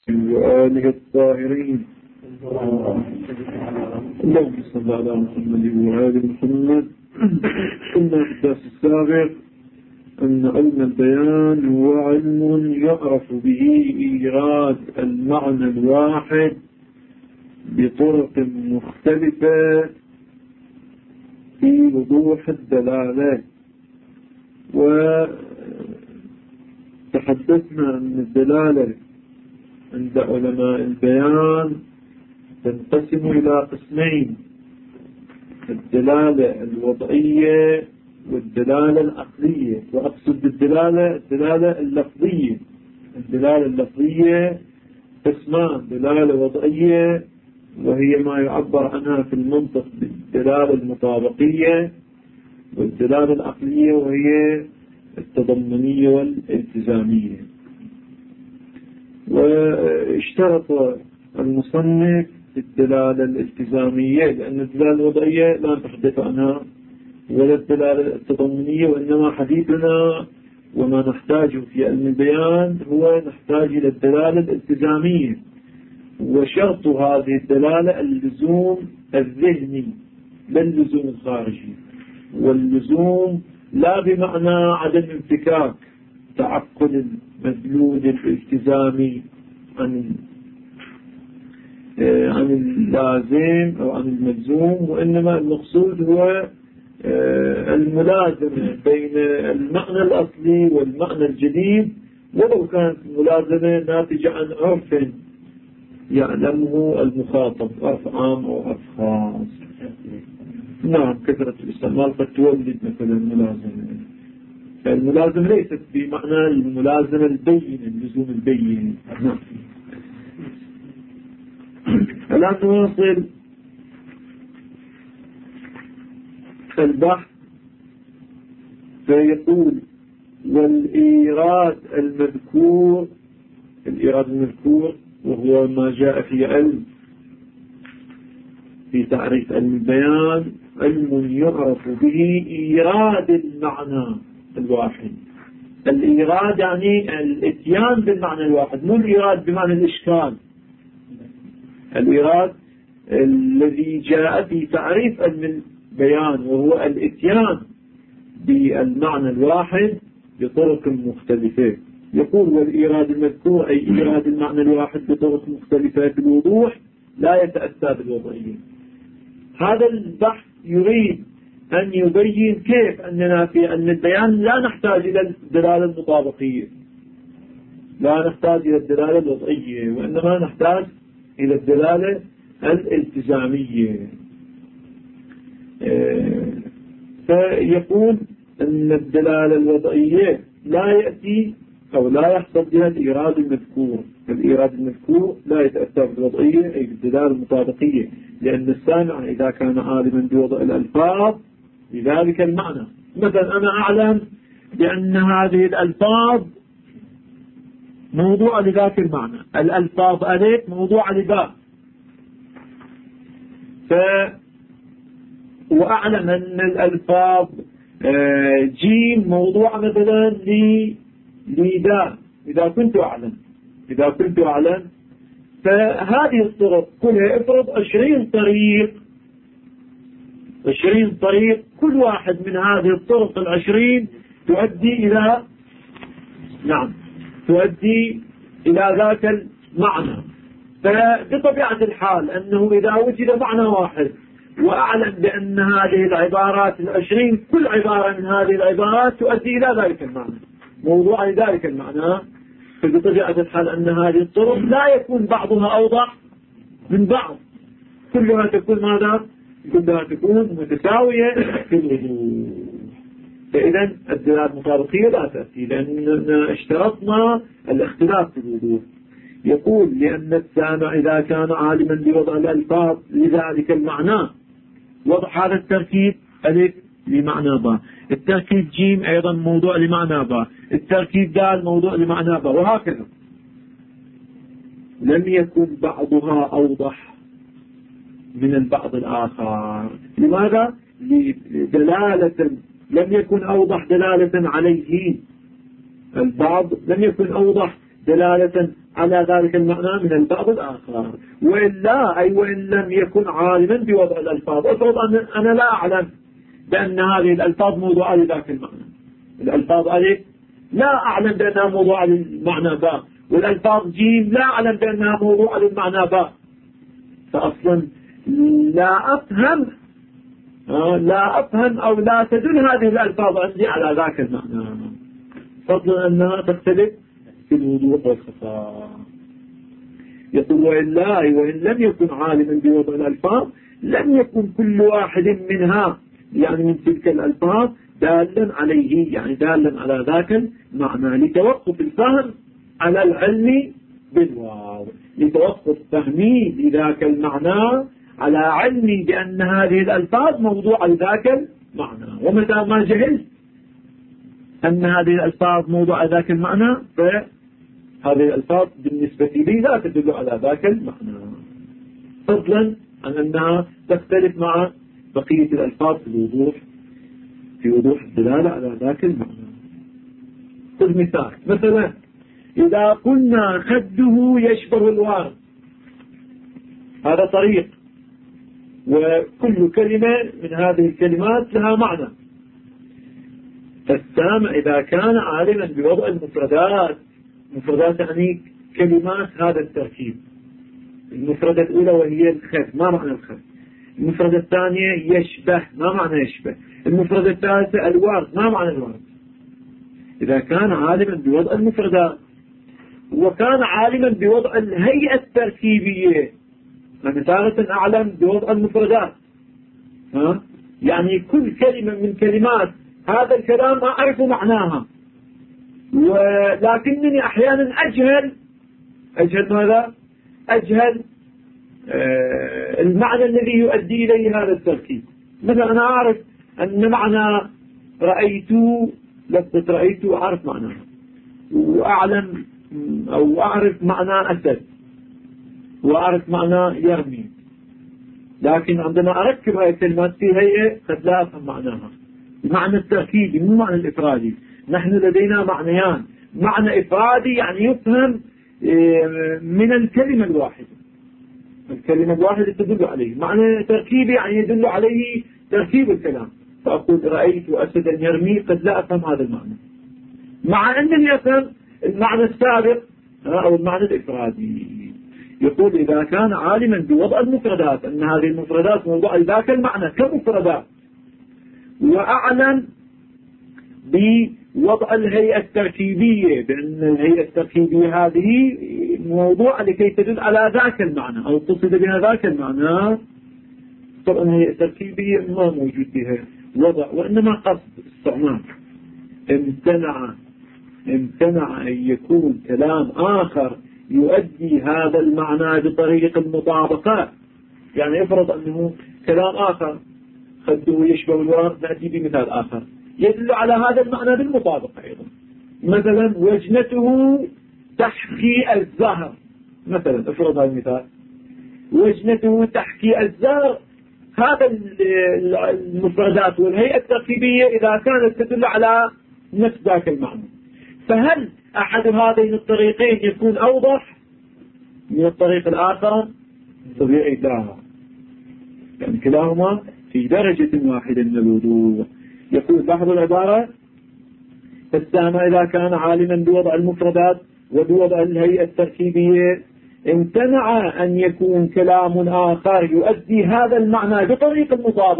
وآله الطاهرين. اللهم صل على محمد وآل محمد. قلنا في الدرس السابق أن علم البيان هو علم يعرف به إيراد المعنى الواحد بطرق مختلفة في وضوح الدلالة. وتحدثنا أن الدلالة عند علماء البيان تنقسم إلى قسمين: الدلالة الوضعية والدلالة العقلية. وأقصد بالدلالة اللفظية. الدلالة اللفظية قسمان: دلالة وضعية وهي ما يعبر عنها في المنطق بالدلالة المطابقية، والدلالة العقلية وهي التضمنية والالتزامية. واشترط المصنف الدلالة الالتزامية لأن الدلالة الوضعية لا نتحدث عنها، ولا الدلالة التضمنية، وإنما حديثنا وما نحتاجه في علم البيان هو نحتاج إلى الدلالة الالتزامية. وشرط هذه الدلالة اللزوم الذهني لا اللزوم الخارجي. واللزوم لا بمعنى عدم انفكاك تعقل المدلول الالتزامي عن اللازم أو عن الملزوم، وإنما المقصود هو الملازمة بين المعنى الأصلي والمعنى الجديد، ولو كانت الملازمة ناتجة عن عرف يعلمه المخاطب، عرف عام أو عرف خاص. نعم، كثرة الاستعمال قد تولد مثلا الملازمة. فالملازمة ليست بمعنى الملازمة البين، اللزوم البين. نعم. الآن نواصل البحث. فيقول: والإيراد المذكور. الإيراد المذكور وهو ما جاء في علم في تعريف علم البيان علم يعرف به إيراد المعنى الواحد. الإيراد يعني الاتيان بالمعنى الواحد، مو الإيراد بمعنى الإشكال. الإيراد الذي جاء في تعريف علم البيان وهو الاتيان بالمعنى الواحد بطرق مختلفة. يقول: والإيراد المذكور أي إيراد المعنى الواحد بطرق مختلفة في الوضوح لا يتأتى بالوضعية. هذا البحث يريد أن يبين كيف أننا في علم البيان لا نحتاج إلى الدلالة المطابقية، لا نحتاج إلى الدلالة الوضعية، وإنما نحتاج إلى الدلالة الالتزامية. فيقول أن الدلالة الوضعية لا يأتي أو لا يحصل بها الإيراد المذكور. الإيراد المذكور لا يتأتى بالوضعية أي بالدلالة المطابقية، لأن السامع إذا كان عالما بوضع الألفاظ بذلك المعنى. مثلا أنا أعلم بأن هذه الألفاظ موضوع لذاك المعنى، الألفاظ ألف موضوع لذاك، وأعلم أن الألفاظ جيم موضوع مثلا لذا إذا كنت أعلم. فهذه الطرق كلها افرض 20 طريق، كل واحد من هذه الطرق 20 تؤدي إلى ذاك المعنى. فبطبيعة الحال أنه إذا وجد معنى واحد وأعلم بأن هذه العبارات 20 كل عبارة من هذه العبارات تؤدي إلى ذلك المعنى، موضوع لذلك المعنى، فبطبيعة الحال أن هذه الطرق لا يكون بعضها أوضح من بعض، كلها تكون متساوية في الوضوح. فإذا الدلالة المطابقية لا تأتي لأننا اشترطنا الاختلاف في الوضوح. يقول: لأن السامع إذا كان عالما بوضع الألفاظ لذلك المعنى، وضع هذا التركيب ألف لمعنى با، التركيب جيم أيضا موضوع لمعنى با، التركيب دال موضوع لمعنى با، وهكذا. لم يكن بعضها أوضح من البعض الآخر. لماذا؟ لدلالة لم يكن أوضح دلالة عليه، البعض لم يكن أوضح دلالة على ذلك المعنى من البعض الآخر. وإلا أي وإن لم يكن عالما بوضع الألفاظ. أفرض أنا لا أعلم بأن هذه الألفاظ موضوعة لذاك المعنى. الألفاظ ألف لا أعلم بأنها موضوعة للمعنى باء، والألفاظ جيم لا أعلم بأنها موضوعة للمعنى باء. فأصلا لا أفهم أو لا تدل هذه الألفاظ عندي على ذاك المعنى، فضلا أنها تختلف في الوضوح والخفاء. يقول وإلا وإن لم يكن عالما بوضع الألفاظ لم يكن كل واحد منها يعني من تلك الألفاظ دالا عليه، يعني دالا على ذاك المعنى، لتوقف الفهم على العلم بالواو، لتوقف فهمي لذاك المعنى على علمي بأن هذه الألفاظ موضوعة لذاك المعنى. ومتى ما جهلت أن هذه الألفاظ موضوعة ذاك المعنى فهذه الألفاظ بالنسبة لي لا تدل على ذاك المعنى، فضلا عن أنها تختلف مع بقية الألفاظ في وضوح الدلالة على ذاك المعنى. خذ مثال، مثلا إذا قلنا خده يشبه الوارد، هذا طريق، وكل كلمة من هذه الكلمات لها معنى. فالسامع إذا كان عالما بوضع المفردات، مفردات يعني كلمات هذا التركيب، المفردة الأولى وهي الخد، ما معنى الخد؟ المفردة الثانية يشبه، ما معنى يشبه؟ المفردة الثالثة الوارد، ما معنى الوارد؟ إذا كان عالما بوضع المفردات وكان عالما بوضع الهيئة التركيبية، أنا تارة أعلم بوضع المفردات، يعني كل كلمة من كلمات هذا الكلام ما أعرف معناها، ولكنني أحيانا أجهل ماذا؟ أجهل المعنى الذي يؤدي إليه هذا التركيب. مثلا أنا أعرف أن معنى رأيت، لفظة رأيت أعرف معناها، وأعلم أو أعرف معنى أسد، وأعرف معنى يرمي، لكن عندما أركب هذه الكلمات في هيئة قد لا أفهم معناها. المعنى التركيبي مو معنى الإفرادي. نحن لدينا معنيان، معنى إفرادي يعني يفهم من الكلمة الواحدة، الكلمة الواحدة تدل عليه، معنى تركيبي يعني يدل عليه تركيب الكلام، فأقول رأيت أسدا يرمي قد لا أفهم هذا المعنى، مع أنني أفهم المعنى السابق أو المعنى الإفرادي. يقول إذا كان عالما بوضع المفردات أن هذه المفردات موضوع ذاك المعنى كمفردات، وأعلم بوضع الهيئة التركيبية بأن الهيئة التركيبية هذه موضوع لكي تدل على ذاك المعنى أو تصل بها ذاك المعنى، طبعا الهيئة التركيبية ما موجود فيها وضع وإنما قصد استعمال. امتنع أن يكون كلام آخر يؤدي هذا المعنى بطريق المطابقة. يعني افرض أنه كلام آخر خده يشبه الورد، نأتي بمثال آخر يدل على هذا المعنى بالمطابقة أيضا. مثلا وجنته تحكي الزهر، مثلا افرض هذا المثال، وجنته تحكي الزهر، هذا المفردات والهيئة التركيبية إذا كانت تدل على نفس ذاك المعنى، فهل أحد هذين الطريقين يكون أوضح من الطريق الآخر؟ طبيعي لا، يعني كلاهما في درجة واحدة من الوضوح. يقول لاحظوا العبارة، فالسامع إذا كان عالما بوضع المفردات وبوضع الهيئة التركيبية امتنع أن يكون كلام آخر يؤدي هذا المعنى بطريق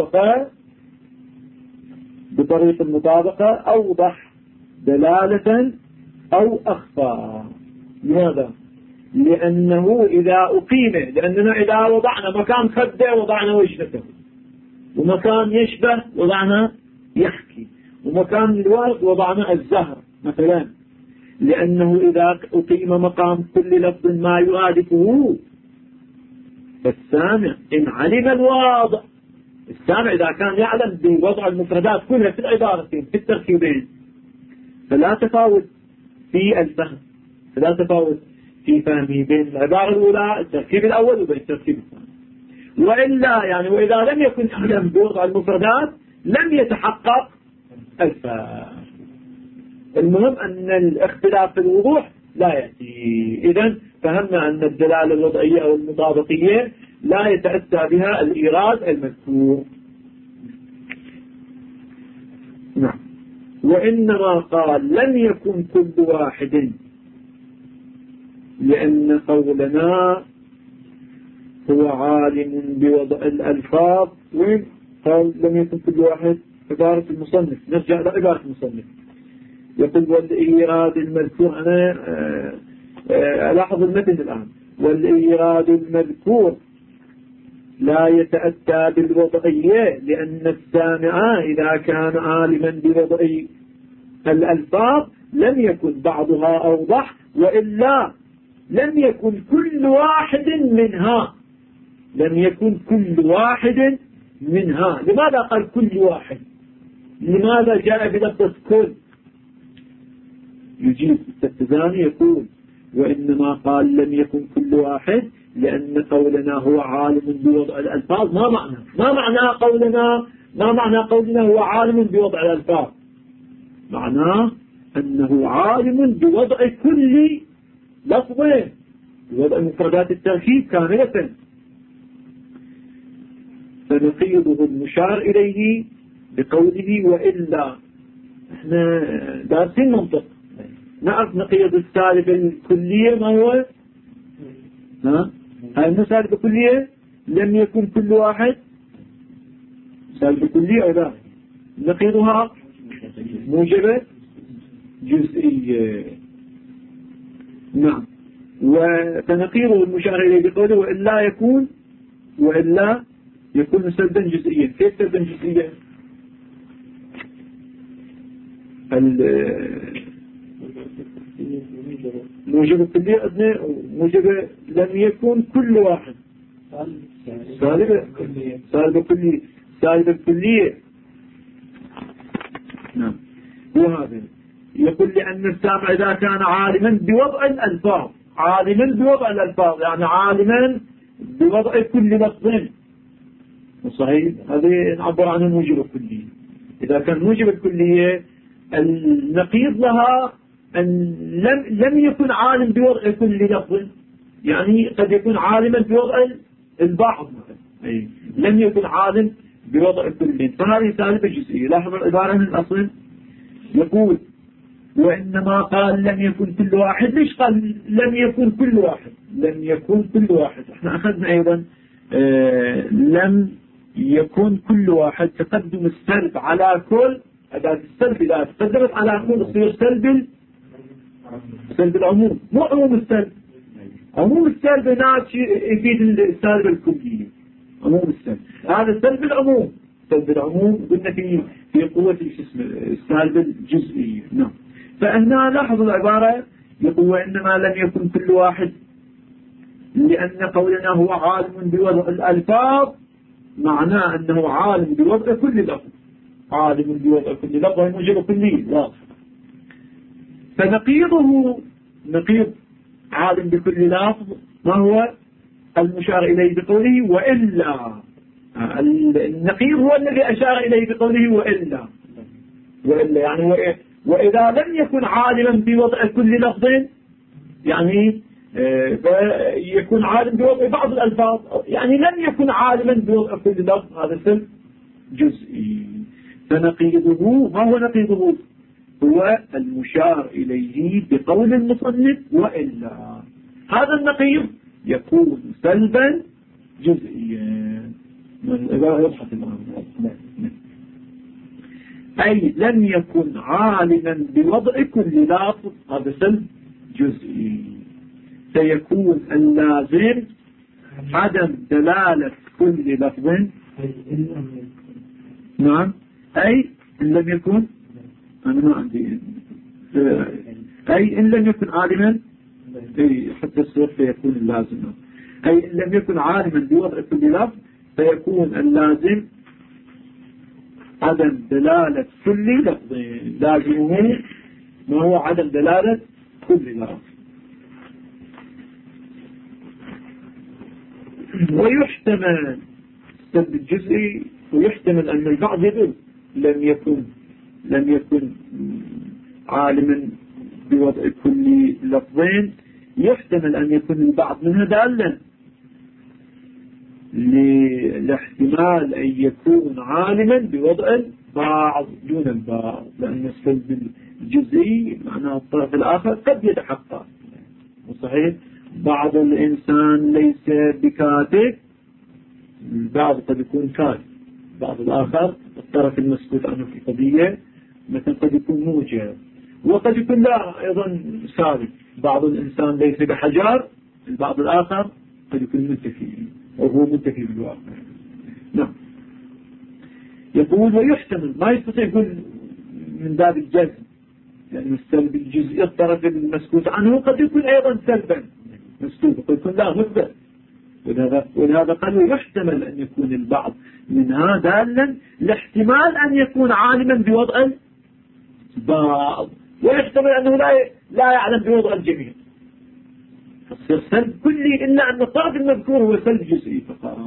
المطابقة أوضح دلالة أو أخفى. لماذا؟ لأنه إذا أقيم، لأننا إذا وضعنا مكان خده وضعنا وجنته، ومكان يشبه وضعنا يحكي، ومكان الورد وضعنا الزهر مثلا، لأنه إذا أقيم مقام كل لفظ ما يرادفه فالسامع إن علم الواضع، السامع إذا كان يعلم بوضع المفردات كلها في العبارتين في التركيبين، فلا تفاوت في الفهم، فلا تفاوت في فهمه بين العبارة الأولى التركيب الأول وبين التركيب الثاني. وإلا يعني وإذا لم يكن يعلم بوضع المفردات لم يتحقق الفهم. المهم أن الاختلاف في الوضوح لا يأتي. إذن فهمنا أن الدلالة الوضعية أو المطابقية لا يتأتى بها الإيراد المذكور. نعم. وإنما قال لم يكن كل واحد، لأن قولنا هو عالم بوضع الألفاظ. وين قال لم يكن كل واحد؟ عبارة المصنف. نرجع لعبارة المصنف. يقول والإيراد المذكور، أنا ألاحظ المتن الآن، والإيراد المذكور لا يتأتى بالوضعية، لأن السامع إذا كان عالما بوضع الألفاظ لم يكن بعضها أوضح، وإلا لم يكن كل واحد منها. لم يكن كل واحد منها. لماذا قال كل واحد؟ لماذا جاء بلفظ كل؟ يجيب التزاني يقول وإنما قال لم يكن كل واحد لأن قولنا هو عالم بوضع الألفاظ. ما معنى قولنا هو عالم بوضع الألفاظ؟ معناه أنه عالم بوضع كل لفظ، بوضع مفردات التركيب كاملة. فنقيضه المشار إليه بقوله وإلا. احنا دارسين منطق، نعرف نقيض السالب الكلية ما هو؟ هاي السالب الكلية لم يكن كل واحد سالب الكلية أو لا؟ نقيضها موجبة جزئية. نعم. فنقيضه المشار إليه بقوله وإلا يكون سلبا جزئيا. كيف سلبا جزئيا؟ موجب الكلية أدنى موجب لم يكن كل واحد سالب الكلية. نعم. وهذا يقول لأن السامع إذا كان عالما بوضع الألفاظ، يعني عالما بوضع كل لفظ صحيح، هذه نعبر عنه موجب الكلية. إذا كان موجب الكلية النقيض لها أن لم يكن عالم بوضع كل لفظ، يعني قد يكون عالما بوضع البعض مثلا، لم يكن عالم بوضع كل، فهذه سالبة جزئية. لاحظ العبارة من الأصل يقول وإنما قال لم يكن كل واحد. ليش قال لم يكن كل واحد؟ لم يكن كل واحد احنا أخذنا أيضا لم يكن كل واحد تقدم السلب على كل. أداة السلب إذا تقدمت على كل تصير سلب العموم، مو عموم السلب. عموم السلب هناك يفيد السالب الكلية. عموم السلب هذا سلب العموم قلنا في قوة السالب الجزئية. نعم. فهنا لاحظوا العبارة يقول وإنما لم يكن كل واحد لأن قولنا هو عالم بوضع الألفاظ، معناه أنه عالم بوضع كل لفظ. عالم بوضع كل لفظ موجب كلي واضح. فنقيضه نقيض عالم بكل لفظ ما هو؟ المشار إليه بقوله وإلا. النقيض هو الذي أشار إليه بقوله وإلا يعني وإذا لم يكن عالما بوضع كل لفظ يعني يكون عالم بوضع بعض الألفاظ، يعني لم يكن عالما بوضع كل لفظ، هذا سلب جزئي. فنقيضه ما هو نقيضه؟ هو المشار إليه بقول المصنف وإلا. هذا النقيض يكون سلبا جزئيا. أي لم يكن عالما بوضع كل لفظ، هذا سلب جزئي. سيكون اللازم عدم دلالة كل لفظ. نعم. أي إن لم يكن أنا ما عندي أي إن لم يكن عالما حتى الصور فيكون اللازم. أي إن لم يكن عالما بوضع كل لفظ فيكون اللازم عدم دلالة كل لفظ. لازمه ما هو عدم دلالة كل لفظ. ويحتمل السلب الجزئي، ويحتمل أن البعض يقول لم يكن عالما بوضع كل لفظين، يحتمل أن يكون البعض منها دالا لاحتمال أن يكون عالما بوضع البعض دون البعض، لأن السلب الجزئي معناه الطرف الآخر قد يتحقق. وصحيح بعض الإنسان ليس بكاتب، البعض قد يكون كاتب، بعض الآخر الطرف المسكوت عنه في قضية مثلا قد يكون موجب، وقد يكون لا أيضا سالب. بعض الإنسان ليس بحجار، البعض الآخر قد يكون منتفي وهو منتفي بالواقع. نعم. يقول ويحتمل، ما يستطيع يقول من باب الجزم، يعني السلب الجزئي الطرف المسكوت عنه قد يكون أيضا سلبا مسكوت، قد يكون لا مثبت. ولهذا قالوا يحتمل أن يكون البعض منها دالا لاحتمال أن يكون عالما بوضع البعض، ويحتمل أنه لا يعلم بوضع الجميع، فالصير سلب كلي، إلا أن الطرف المذكور هو سلب جزئي فقط.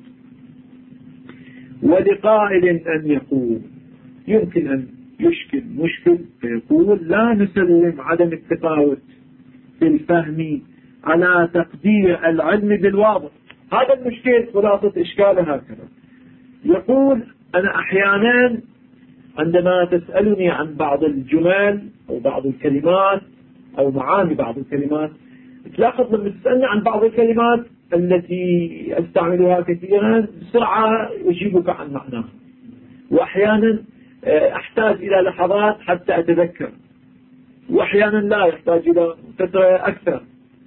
ولقائل أن يقول يمكن أن يشكل مشكل فيقول لا نسلم عدم التفاوت في الفهم على تقدير العلم بالواضح. هذا المشكل خلاصة إشكاله هكذا. يقول أنا أحيانا عندما تسألني عن بعض الجمل أو بعض الكلمات أو معاني بعض الكلمات، تلاحظ لما تسألني عن بعض الكلمات التي أستعملها كثيرا بسرعة أجيبك عن معناها، وأحيانا أحتاج إلى لحظات حتى أتذكر، وأحيانا لا يحتاج إلى فترة أكثر.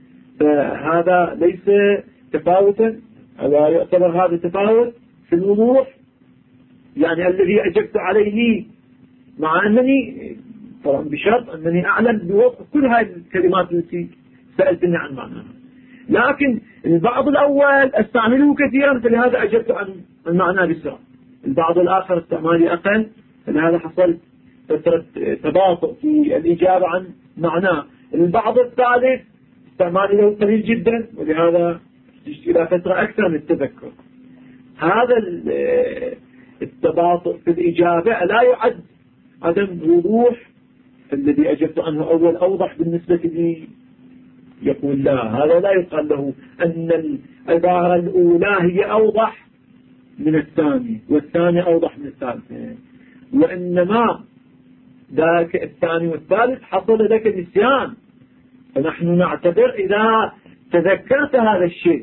فهذا ليس تفاوتا، ألا يعتبر هذا تفاوت في الوضوح، يعني الذي أجبت عليه مع أنني طبعا بشرط أنني أعلم بوضع كل هذه الكلمات التي سألتني عن معناها، لكن البعض الأول أستعمله كثيرا فلهذا أجبت عن المعنى بسرعة، البعض الآخر استعمالي أقل فلهذا حصل فترة تباطؤ في الإجابة عن معناه، البعض الثالث استعمالي له قليل جدا ولهذا تجي إلى فترة أكثر من التذكر. هذا التباطؤ في الإجابة لا يعد عدم وضوح، الذي أجبت عنه أول أوضح بالنسبة لي، يقول لا، هذا لا يقال له أن العبارة الأولى هي أوضح من الثانية والثانية أوضح من الثالثة، وإنما ذاك الثاني والثالث حصل لك نسيان، فنحن نعتبر إذا تذكرت هذا الشيء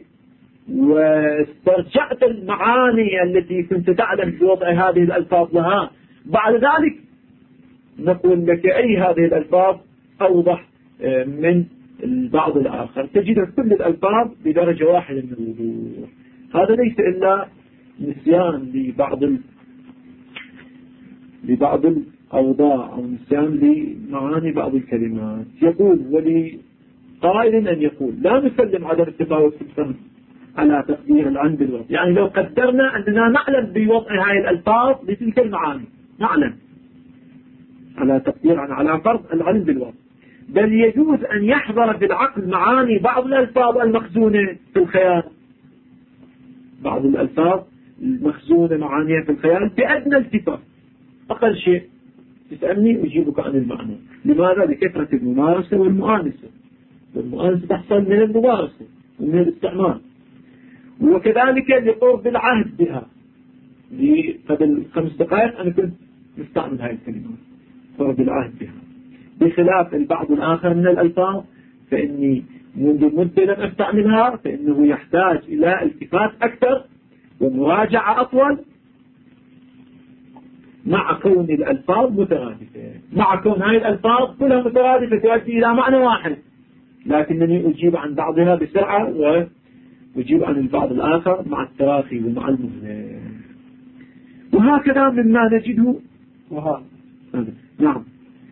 واسترجعت المعاني التي كنت تعلم في وضع هذه الألفاظ لها، بعد ذلك نقول لك أي هذه الألفاظ أوضح من البعض الآخر، تجد كل الألفاظ بدرجة واحدة من الوضوح. هذا ليس إلا نسيان لبعض الأوضاع أو نسيان لمعاني بعض الكلمات. يقول ولقائل أن يقول لا نسلم عدم التفاوت في الفهم على تقدير العلم بالوضع، يعني لو قدرنا أننا نعلم بوضع هذه الألفاظ لتلك المعاني، نعلم على تقدير على فرض العلم بالوضع، بل يجوز أن يحضر في العقل معاني بعض الألفاظ المخزونة في الخيال، بعض الألفاظ المخزونة معانيها في الخيال بأدنى التفاف، أقل شيء تسألني أجيبك عن المعنى. لماذا؟ لكثرة الممارسة والمؤانسة، والمؤانسة تحصل من الممارسة ومن الاستعمال، وكذلك لقرب العهد بها. قبل 5 دقائق أنا كنت مستعمل هذه الكلمات، قرب العهد بها، بخلاف البعض الآخر من الألفاظ فإني منذ مدة لم أستعملها، فإنه يحتاج إلى التفات أكثر ومراجعة أطول، مع كون الألفاظ مترادفة، مع كون هذه الألفاظ كلها مترادفة تؤدي إلى معنى واحد، لكنني أجيب عن بعضها بسرعة وأجيب عن البعض الآخر مع التراخي ومع المهلة. وهكذا مما نجده نعم،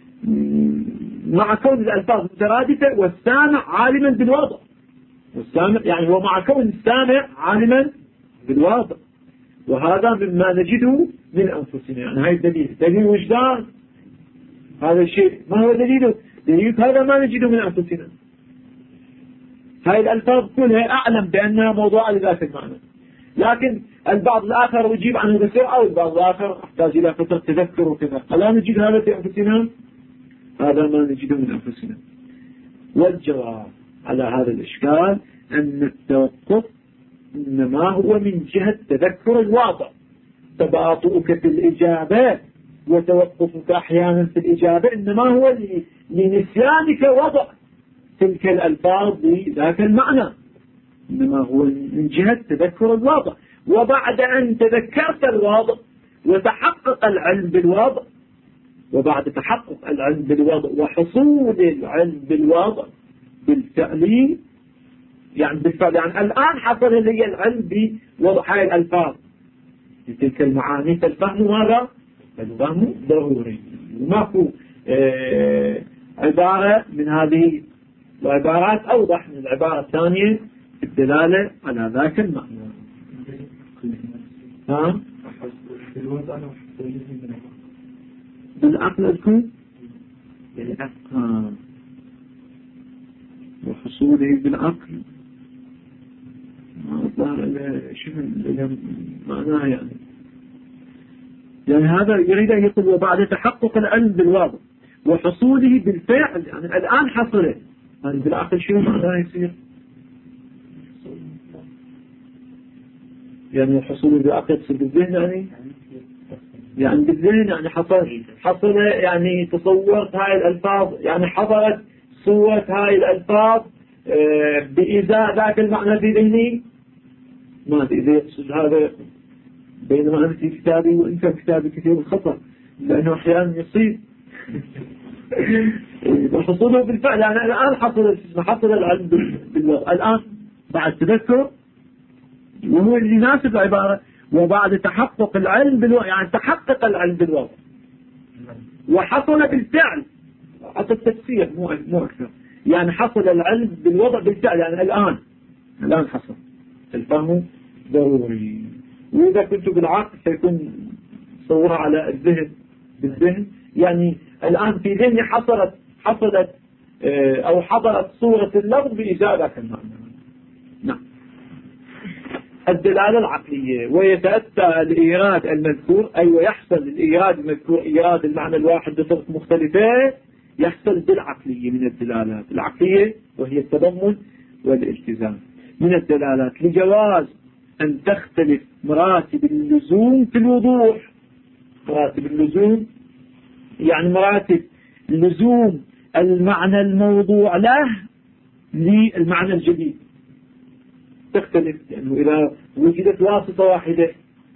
مع كون الألفاظ مترادفة والسامع عالما بالوضع، والسامع يعني هو مع كون السامع عالما بالوضع، وهذا مما نجده من أنفسنا. يعني هاي دليل وجدان، هذا الشيء ما هو دليله؟ هذا ما نجده من أنفسنا. هاي الألفاظ كلها أعلم بأنها موضوعة لذات المعنى، لكن البعض الآخر يجيب عنه بسرعة والبعض الآخر أحتاج إلى فترة تذكر وكذا. ألا نجد هذا في أنفسنا؟ هذا ما نجده من أنفسنا. والجواب على هذا الإشكال أن التوقف إنما هو من جهة تذكر الواضع. تباطؤك في الإجابة وتوقفك أحيانا في الإجابة إنما هو لنسيانك وضع تلك الألفاظ بذاك المعنى، إنما هو من جهة تذكر الواضع. وبعد أن تذكرت الواضع وتحقق العلم بالواضع، وبعد تحقق العلم بالواضع وحصول العلم بالواضع بالفعل، يعني بالفعل، يعني الآن حصل لي العلم بوضع هاي الألفاظ بتلك المعاني، فالفهم ماذا؟ الفهم ضروري. ماكو عبارة من هذه العبارات أوضح من العبارة الثانية في الدلالة على ذاك المعنى. ها؟ بالعقل أذكر بالعقل وحصوله بالعقل ما ظهر شو معناه يعني هذا يريد أن يقول وبعد تحقق العلم بالواضع وحصوله بالفعل، يعني الآن حصله، يعني بالعقل شو معناه يصير؟ يعني حصوله بالعقل يصير بالذهن، يعني بالذهن، يعني حصل يعني تصورت هاي الألفاظ، يعني حضرت صورة هاي الألفاظ بإزاء ذاك المعنى في ذهني. ما أدري إذا يقصد هذا، بينما أنا في كتابي وإن كان كتابي كثير الخطأ، لأنه أحيانا يصيب وحصوله بالفعل. يعني الآن حصل العلم باللغة الآن بعد تذكر، وهو اللي يناسب العبارة وبعد تحقق العلم بالوضع، يعني تحقق العلم بالوضع وحصل بالفعل، حصل التفسير مو أكثر، يعني حصل العلم بالوضع بالفعل، يعني الآن حصل الفهم ضروري. وإذا كنت بالعقل سيكون صورها على الذهن بالذهن، يعني الآن في ذهني حصلت أو حضرت صورة اللفظ بإجابة المعنى. نعم. الدلالة العقلية ويتأتى الإيراد المذكور، أي ويحصل الإيراد المذكور إيراد المعنى الواحد بطرق مختلفة، يحصل بالعقلية من الدلالات العقلية، وهي التضمن والالتزام. من الدلالات لجواز أن تختلف مراتب اللزوم في الوضوح. مراتب اللزوم يعني مراتب لزوم المعنى الموضوع له للمعنى الجديد تختلف، لأنه إذا وجدت واسطة واحدة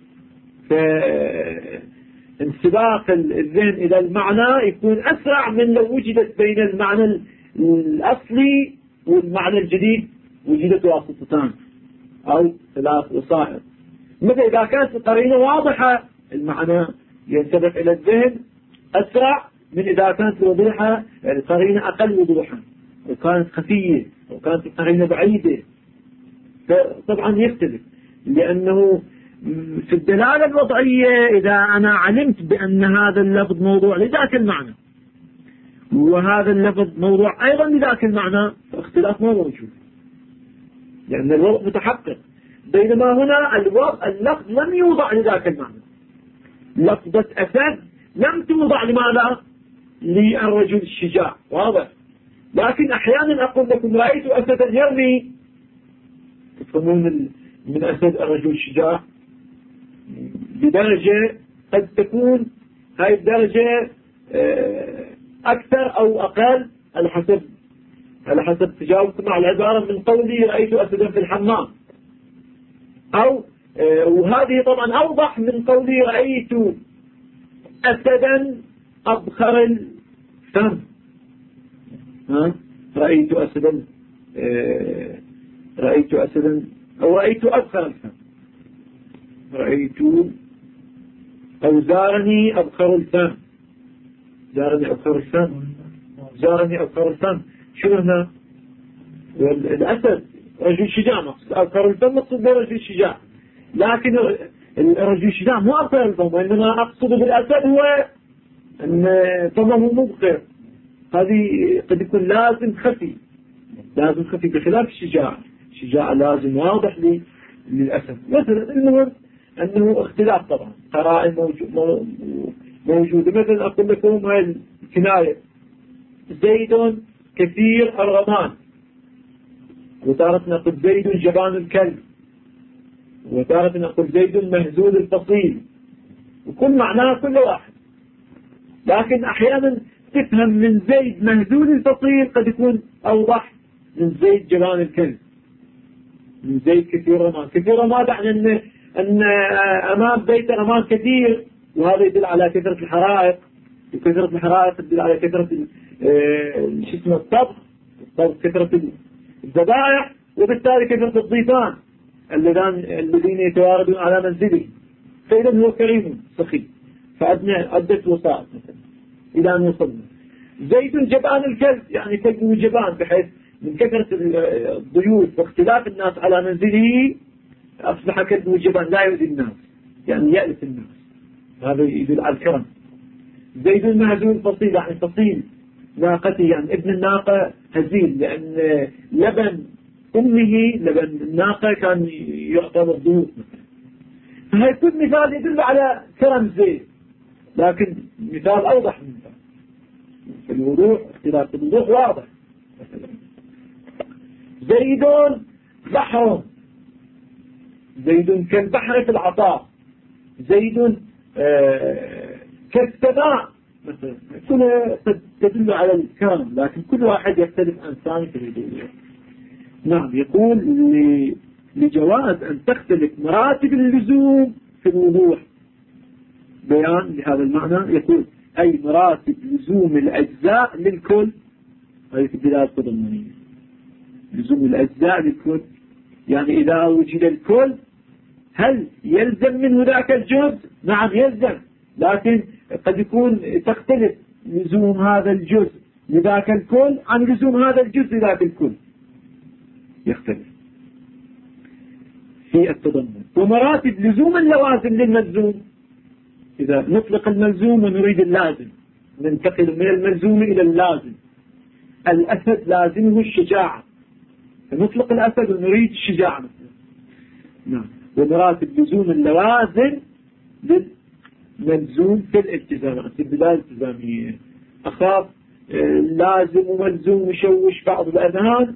فانسباق الذهن إلى المعنى يكون أسرع من لو وجدت بين المعنى الأصلي والمعنى الجديد وجدت واسطتان أو 3 وسائط. مثل إذا كانت القرينة واضحة المعنى ينسبق إلى الذهن أسرع من إذا كانت وضوحها القرينة أقل وضوحا، وكانت خفية وكانت القرينة بعيدة، طبعا يختلف. لأنه في الدلالة الوضعية إذا أنا علمت بأن هذا اللفظ موضوع لذاك المعنى وهذا اللفظ موضوع أيضا لذاك المعنى، فاختلاف ما موجود لأن الوضع متحقق. بينما هنا اللفظ لم يوضع لذاك المعنى. لفظة أسد لم توضع لماذا؟ للرجل الشجاع، واضح. لكن أحيانا أقول لكم رأيت أسدا يرمي، تفهمون من أسد الرجل الشجاع بدرجة قد تكون هاي الدرجة أكثر أو أقل على حسب تجاوبكم مع العبارة من قولي رأيت أسدا في الحمام، أو وهذه طبعا أوضح من قولي رأيت أسدا أبخر الفم. رأيت أسدا أو رأيت أبخر الفم، رأيت أو زارني أبخر الفم، زارني أبخر الفم. شو هنا؟ الأسد رجل شجاع مقصود، أبخر الفم مقصود برجل الشجاع، لكن الرجل الشجاع مو أبخر الفم، وإنما أقصد بالأسد هو أن فمه مبخر. هذه قد يكون لازم خفي بخلاف الشجاع لازم واضح للأسف. مثلا المهم أنه اختلاف طبعا قرائن موجودة. مثلا أقول لكم هاي الكناية زيد كثير الرمان، وتارة نقول زيد جبان الكلب، وتارة نقول زيد مهزول الفصيل، وكل معناه كل واحد. لكن أحيانا تفهم من زيد مهزول الفصيل قد يكون أوضح من زيد جبان الكلب، من زيد كثير رماد. كثير رماد يعني أن أمام بيت رماد كثير، وهذا يدل على كثرة الحرائق، وكثرة الحرائق تدل على كثرة شو اسمه الطبخ، كثرة الذبائح، وبالتالي كثرة الضيفان الذين يتواردون على منزله. فإذا هو كريم سخي، فأدت وسائط مثلا إلى أن وصلنا. زيد جبان الكلب يعني كلبه جبان، بحيث من كثرة الضيوف واختلاف الناس على منزله أصبح كلبه جبان لا يؤذي الناس، يعني يألف الناس. هذا يدل على الكرم. زيد مهزول فصيل يعني فصيل ناقته، يعني ابن الناقة هزيل، لأن لبن أمه لبن الناقة كان يعطى للضيوف مثلا. فهي كل مثال يدل على كرم زيد، لكن مثال أوضح من ذلك في الوضوح، اختلاف الوضوح واضح. زيد بحر، زيد كالبحر في العطاء، زيد كالسماء مثلا. كلها تدل على الكرم، لكن كل واحد يختلف عن ثاني في الوضوح. نعم، يقول لجواز أن تختلف مراتب اللزوم في الوضوح. بيان لهذا المعنى يقول أي مراتب لزوم الأجزاء للكل، هذه في الدلالة التضمنية. لزوم الأجزاء للكل يعني إذا وجد الكل هل يلزم منه ذاك الجزء؟ نعم يلزم، لكن قد يكون تختلف لزوم هذا الجزء لذاك الكل عن لزوم هذا الجزء لذاك الكل، يختلف في التضمن. ومراتب لزوم اللوازم للملزوم، إذا نطلق الملزوم ونريد اللازم، ننتقل من الملزوم إلى اللازم. الأسد لازمه الشجاعة، فنطلق الأسد ونريد الشجاعة مثلا. نعم. ومراتب لزوم اللوازم للملزوم في الالتزامات، في الدلالة الالتزامية. أخاف لازم وملزوم يشوش بعض الأذهان،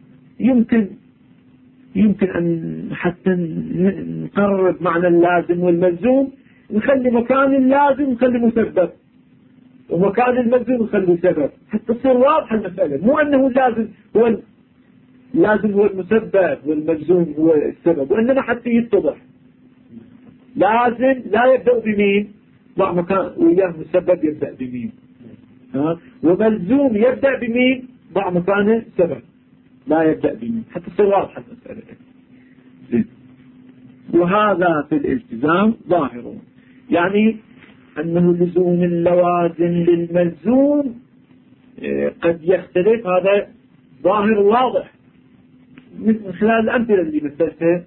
يمكن أن حتى نقرب معنى اللازم والملزوم، نخلي مكان اللازم نخلي مسبب، ومكان الملزوم نخلي سبب، حتى تصير واضحة المسألة. مو أنه اللازم هو المسبب والملزوم هو السبب، وإنما حتى يتضح لازم لا يبدأ بمين، ضع مكان وياه مسبب يبدأ بمين، وملزوم يبدأ بمين، ضع مكانه سبب لا يبدأ بمين، حتى تصير واضحة المسألة. وهذا في الالتزام ظاهر، يعني أنه لزوم اللوازم للملزوم قد يختلف، هذا ظاهر واضح من خلال الأمثلة اللي مثلتها.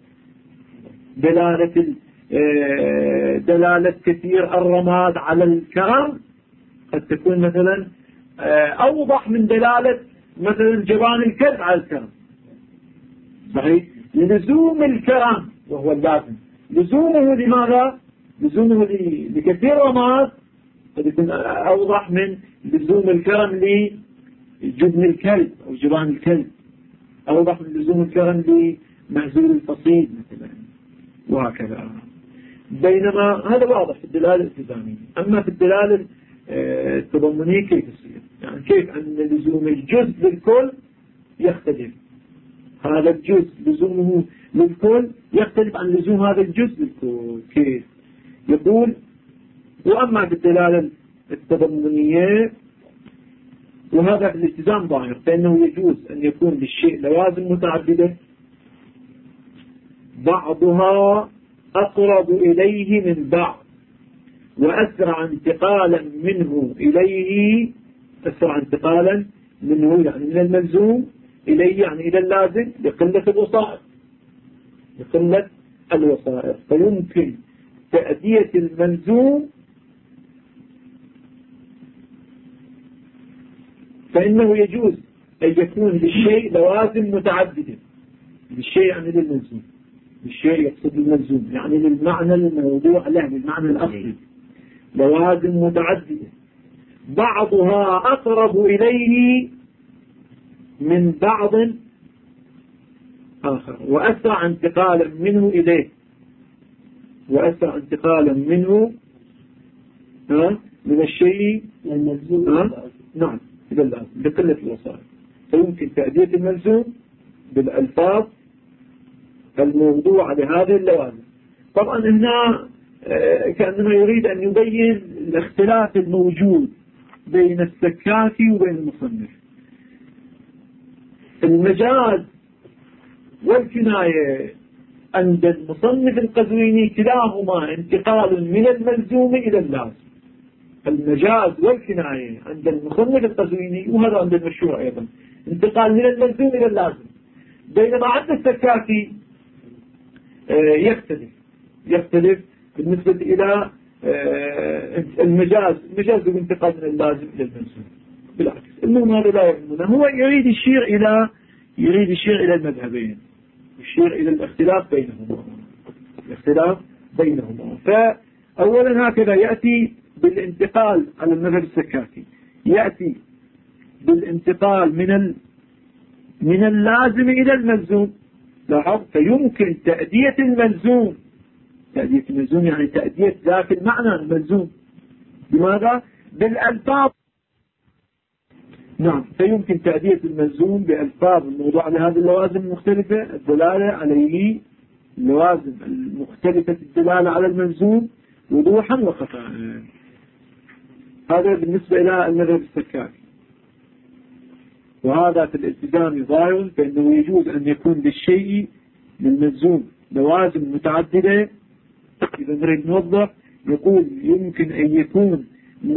دلالة كثير الرماد على الكرم قد تكون مثلا أوضح من دلالة مثلا جبان الكلب على الكرم. صحيح، لزوم الكرم وهو اللازم، لزومه لماذا؟ لزومه لكثير رماد قد يكون أوضح من لزوم الكرم لجبن الكلب أو جبان الكلب، أوضح من لزوم الكرم لمهزول الفصيل مثلا، وهكذا. بينما هذا واضح في الدلالة الالتزامية. أما في الدلالة التضمنية كيف يصير؟ يعني كيف أن لزوم الجزء للكل يختلف، هذا الجزء لزومه للكل يختلف عن لزوم هذا الجزء للكل. كيف؟ يقول وأما في الدلالة التضمنية، وهذا في الالتزام ظاهر، فإنه يجوز أن يكون للشيء لوازم متعددة بعضها أقرب إليه من بعض وأسرع انتقالا منه إليه، أسرع انتقالا منه يعني من الملزوم إليه يعني إلى اللازم لقلة الوسائط، لقلة الوسائط. فيمكن تأدية الملزوم، فإنه يجوز أن يكون للشيء لوازم متعددة، للشيء يعني للملزوم، للشيء يقصد الملزوم يعني للمعنى الموضوع له، للمعنى الأصلي، لوازم متعددة بعضها أقرب إليه من بعض آخر، وأسرع انتقالا منه إليه، وأسرع انتقالا منه من الشيء الملزوم نعم إلى اللازم بقلة الوسائل. فيمكن تأدية الملزوم بالألفاظ الموضوعة لهذه اللوازم. طبعا هنا كأنه يريد أن يبين الاختلاف الموجود بين السكاكي وبين المصنف. المجاز والكناية عند المصنف القزويني كلاهما انتقال من الملزوم إلى اللازم. المجاز والكناية عند المصنف القزويني، وهذا عند المشهور أيضا، انتقال من الملزوم إلى اللازم. بينما عند السكاكي يختلف بالنسبة إلى المجاز بالانتقال من اللازم إلى الملزوم. بالعكس، المهم هذا لا يهمنا. هو يريد يشير إلى المذهبين، يشير إلى الاختلاف بينهما. فأولا هكذا يأتي بالانتقال على المذهب السكاكي، يأتي بالانتقال من اللازم إلى الملزوم. لاحظ، فيمكن تأدية الملزوم يعني تأدية ذات المعنى الملزوم. لماذا؟ بالألفاظ. نعم، فيمكن تأدية الملزوم بألفاظ الموضوع لهذه اللوازم المختلفة الدلالة عليه، اللوازم المختلفة الدلالة على الملزوم وضوحا وخفاء. هذا بالنسبة إلى المذهب السكاكي. وهذا في الالتزام ظاهر، فإنه يجوز أن يكون للشيء للملزوم لوازم متعددة. إذا نريد نوضح، يقول يمكن أن يكون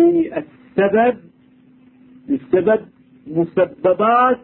للسبب مسببات.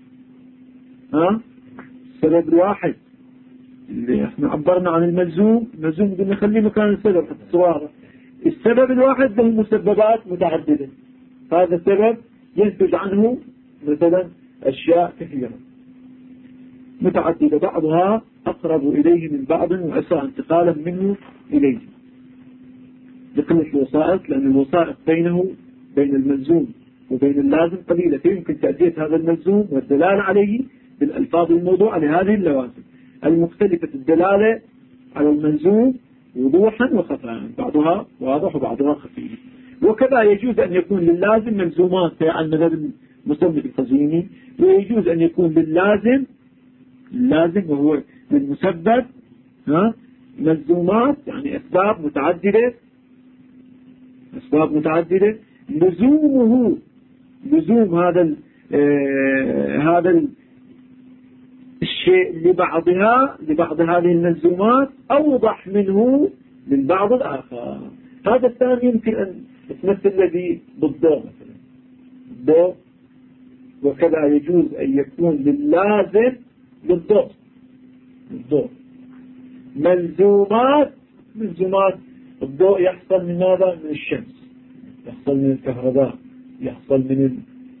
السبب الواحد اللي احنا عبرنا عن الملزوم قلنا خليه مكان السبب حتى الصوارة. السبب الواحد له مسببات متعددة. هذا السبب ينتج عنه مثلا أشياء كثيرة متعددة، بعضها أقرب إليه من بعض وأسرع انتقالا منه إليه بقلة الوسائط، لأن الوسائط بين الملزوم وبين اللازم قليلة. فيمكن تأدية هذا الملزوم والدلالة عليه بالألفاظ الموضوعة لهذه اللوازم المختلفة الدلالة على الملزوم وضوحا وخفاء، بعضها واضح وبعضها خفي. وكذا يجوز أن يكون لللازم ملزومات عن مذهب المصنف القزويني، ويجوز أن يكون للازم وهو للمسبب ملزومات، يعني أسباب متعددة. لزوم هذا الشيء لبعض هذه الملزومات أوضح منه من بعض الآخر. هذا الثاني يمكن أن يتمثل الذي بالضوء مثلا الضوء، وكذا يجوز أن يكون لللازم بالضوء ملزومات. الضوء يحصل من ماذا؟ من الشمس، يحصل من الكهرباء، يحصل من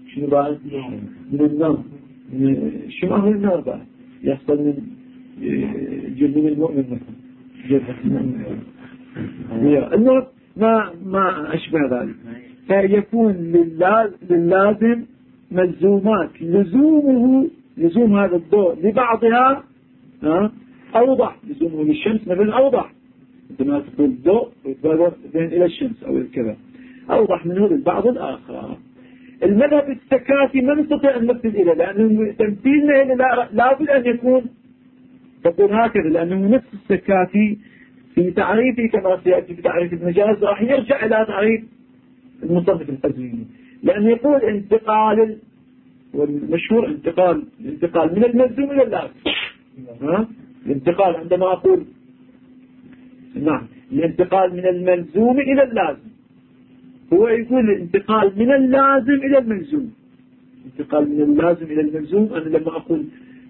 النار، شو أهل النار بقى، يحصل من جبن المؤمن مثلا، النار ما أشبه ذلك. فيكون لللازم ملزومات لزوم هذا الضوء لبعضها أوضح. لزومه للشمس مثلا أوضح، عندما تقول الضوء ويتبادر إلى الشمس أو كذا، أوضح منه للبعض الآخر. المذهب السكاكي ما نستطيع أن نمثل إليه، لأنه تمثيلنا لا بد أن يكون تقول هكذا، لأنه نفس السكاكي في تعريفه كما سيأتي في تعريف المجاز راح يرجع إلى تعريف المصنف القزويني، لأنه يقول انتقال، والمشهور انتقال من الملزوم إلى اللازم. الانتقال عندما أقول نعم الانتقال من الملزوم إلى اللازم، هو يقول الانتقال من اللازم إلى الملزوم. انتقال من اللازم إلى الملزوم، أنا لما أقول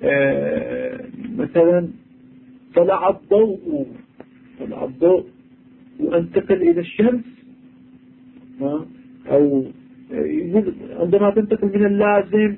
مثلا طلع الضوء وانتقل إلى الشمس، أو عندما تنتقل من اللازم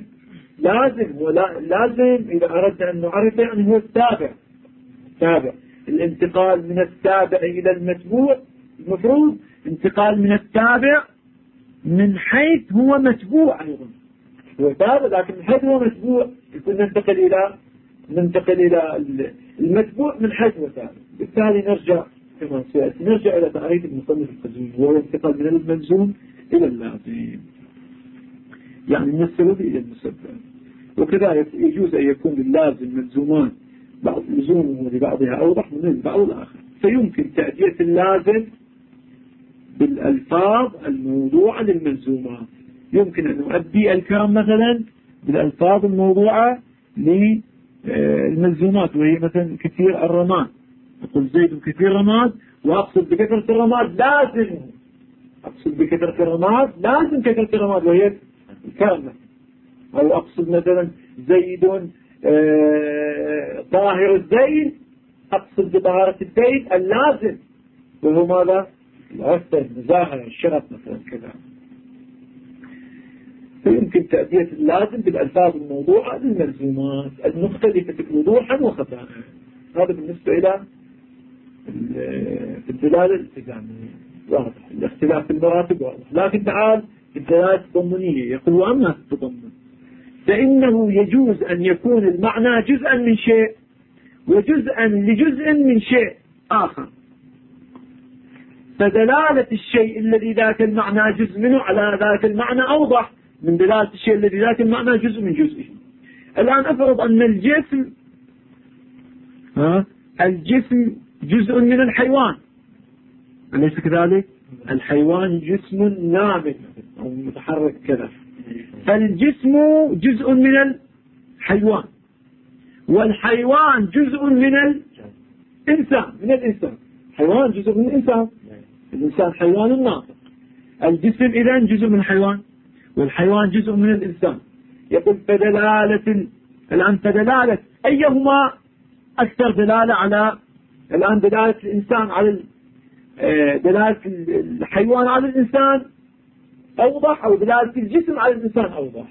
لازم إذا أردنا أن نعرفه يعني هو التابع. الانتقال من التابع إلى المتبوع المفروض انتقال من التابع من حيث هو متبوع أيضا، هو تابع لكن من حيث هو متبوع يكون ننتقل إلى ننتقل إلى المتبوع من حيث وثالث. بالتالي نرجع إلى تعريف المصنف القزويني، وهو انتقال من الملزوم إلى اللازم، يعني من السبب إلى المسبب. وكذلك يجوز أن يكون اللازم ملزومان بعض لزومه لبعضها أوضح من البعض الآخر، فيمكن تأدية اللازم بالألفاظ الموضوعة للملزومات. يمكن أن نؤدي الكلام مثلا بالألفاظ الموضوعة للملزومات، وهي مثلا كثير الرماد، أقول زيد كثير رماد، وأقصد بكثرة الرماد لازم، أقصد بكثرة الرماد لازم كثرة الرماد وهي الكلمة. أو أقصد مثلا زيد طاهر الزيد، أقصد بطهارة الزيد اللازم وهو ماذا؟ العسل، المزاحة، الشرط مثلا كذا. فيمكن تأدية اللازم بالألفاظ الموضوعة للملزومات المختلفة وضوحا وخفاء. هذا بالنسبة إلى الدلالة الالتزامية واضح، الاختلاف في المراتب واضح. لكن تعال في الدلالة التضمنية، يقول وأما التضمن فإنه يجوز أن يكون المعنى جزءا من شيء وجزءا لجزء من شيء آخر، فدلالة الشيء الذي ذاك المعنى جزء منه على ذاك المعنى أوضح من دلالة الشيء الذي ذاك المعنى جزء من جزئه. الآن أفرض أن الجسم جزء من الحيوان، أليس كذلك؟ الحيوان جسم نامٍ أو متحرك كذا، فالجسم جزء من الحيوان، والحيوان جزء من الإنسان. الحيوان جزء من الإنسان، الإنسان حيوان ناطق، الجسم إذن جزء من الحيوان، والحيوان جزء من الإنسان. يقول فدلالة أيهما أكثر دلالة على الآن دلالة الإنسان على دلالة الحيوان على الإنسان أوضح، أو دلالة الجسم على الإنسان أوضح؟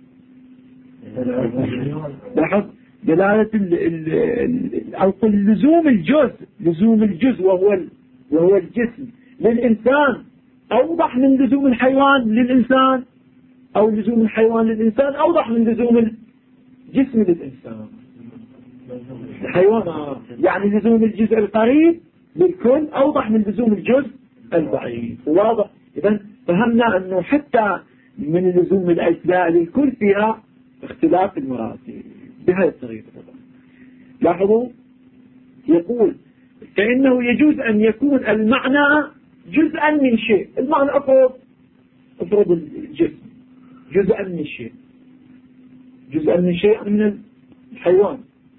لاحظ دلالة أو قل لزوم الجزء وهو الجسم للإنسان أوضح من لزوم الحيوان للإنسان، أو لزوم الحيوان للإنسان أوضح من لزوم الجسم للإنسان. الحيوان يعني لزوم الجزء القريب للكل أوضح من لزوم الجزء البعيد. واضح؟ إذن فهمنا أنه حتى من لزوم الأجزاء للكل فيها اختلاف المراتب بهذه الطريقة. لاحظوا يقول فإنه يجوز أن يكون المعنى جزءا من شيء. المعنى أفرض الجسم جزءا من شيء، جزءا من شيء من الحيوان،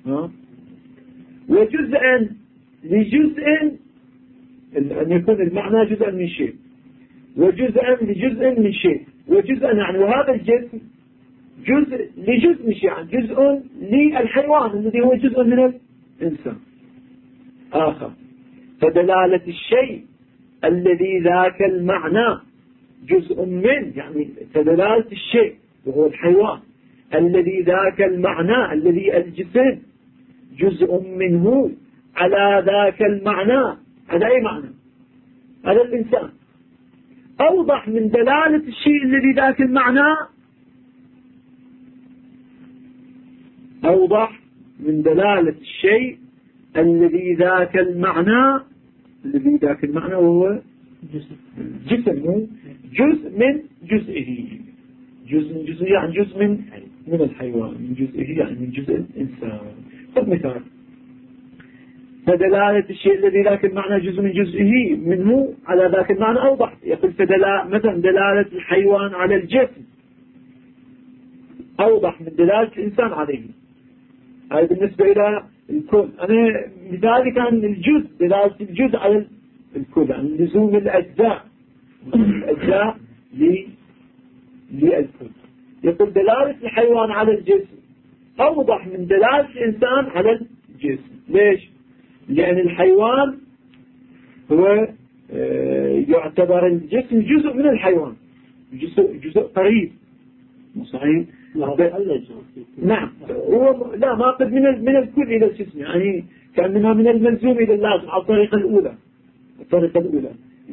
وجزءا لجزء، أن يكون المعنى جزءا من شيء وجزءا لجزء من شيء وجزءا يعني وهذا الجسم جزء لجزء من شيء، يعني جزء للحيوان الذي هو جزء من الإنسان آخر. فدلالة الشيء الذي ذاك المعنى جزء من، يعني فدلالة الشيء وهو الحيوان الذي ذاك المعنى الذي الجسم جزء منه على ذاك المعنى، على أي معنى؟ على الإنسان، أوضح من دلالة الشيء الذي ذاك المعنى، أوضح من دلالة الشيء الذي ذاك المعنى وهو جسم، جزء من جزئه، جزء يعني جزء من الحيوان، من جزئه يعني من جزء الإنسان. خذ مثال، فدلالة الشيء الذي ذاك المعنى جزء من جزئه منه على ذاك المعنى أوضح. يقول مثلا دلالة الحيوان على الجسم أوضح من دلالة الإنسان عليه. هذا بالنسبة إلى الكل. أنا مثالي كان الجزء، دلالة الجزء على الكل، يعني لزوم الأجزاء للكل. يقول دلالة الحيوان على الجسم أوضح من دلالة الإنسان على الجسم. ليش؟ لأن الحيوان هو يعتبر الجسم جزء من الحيوان، جزء قريب، صحيح؟ نعم، هو لا ما قد من الكل إلى الجسم، يعني كأنما من الملزوم إلى اللازم على الطريقة الأولى،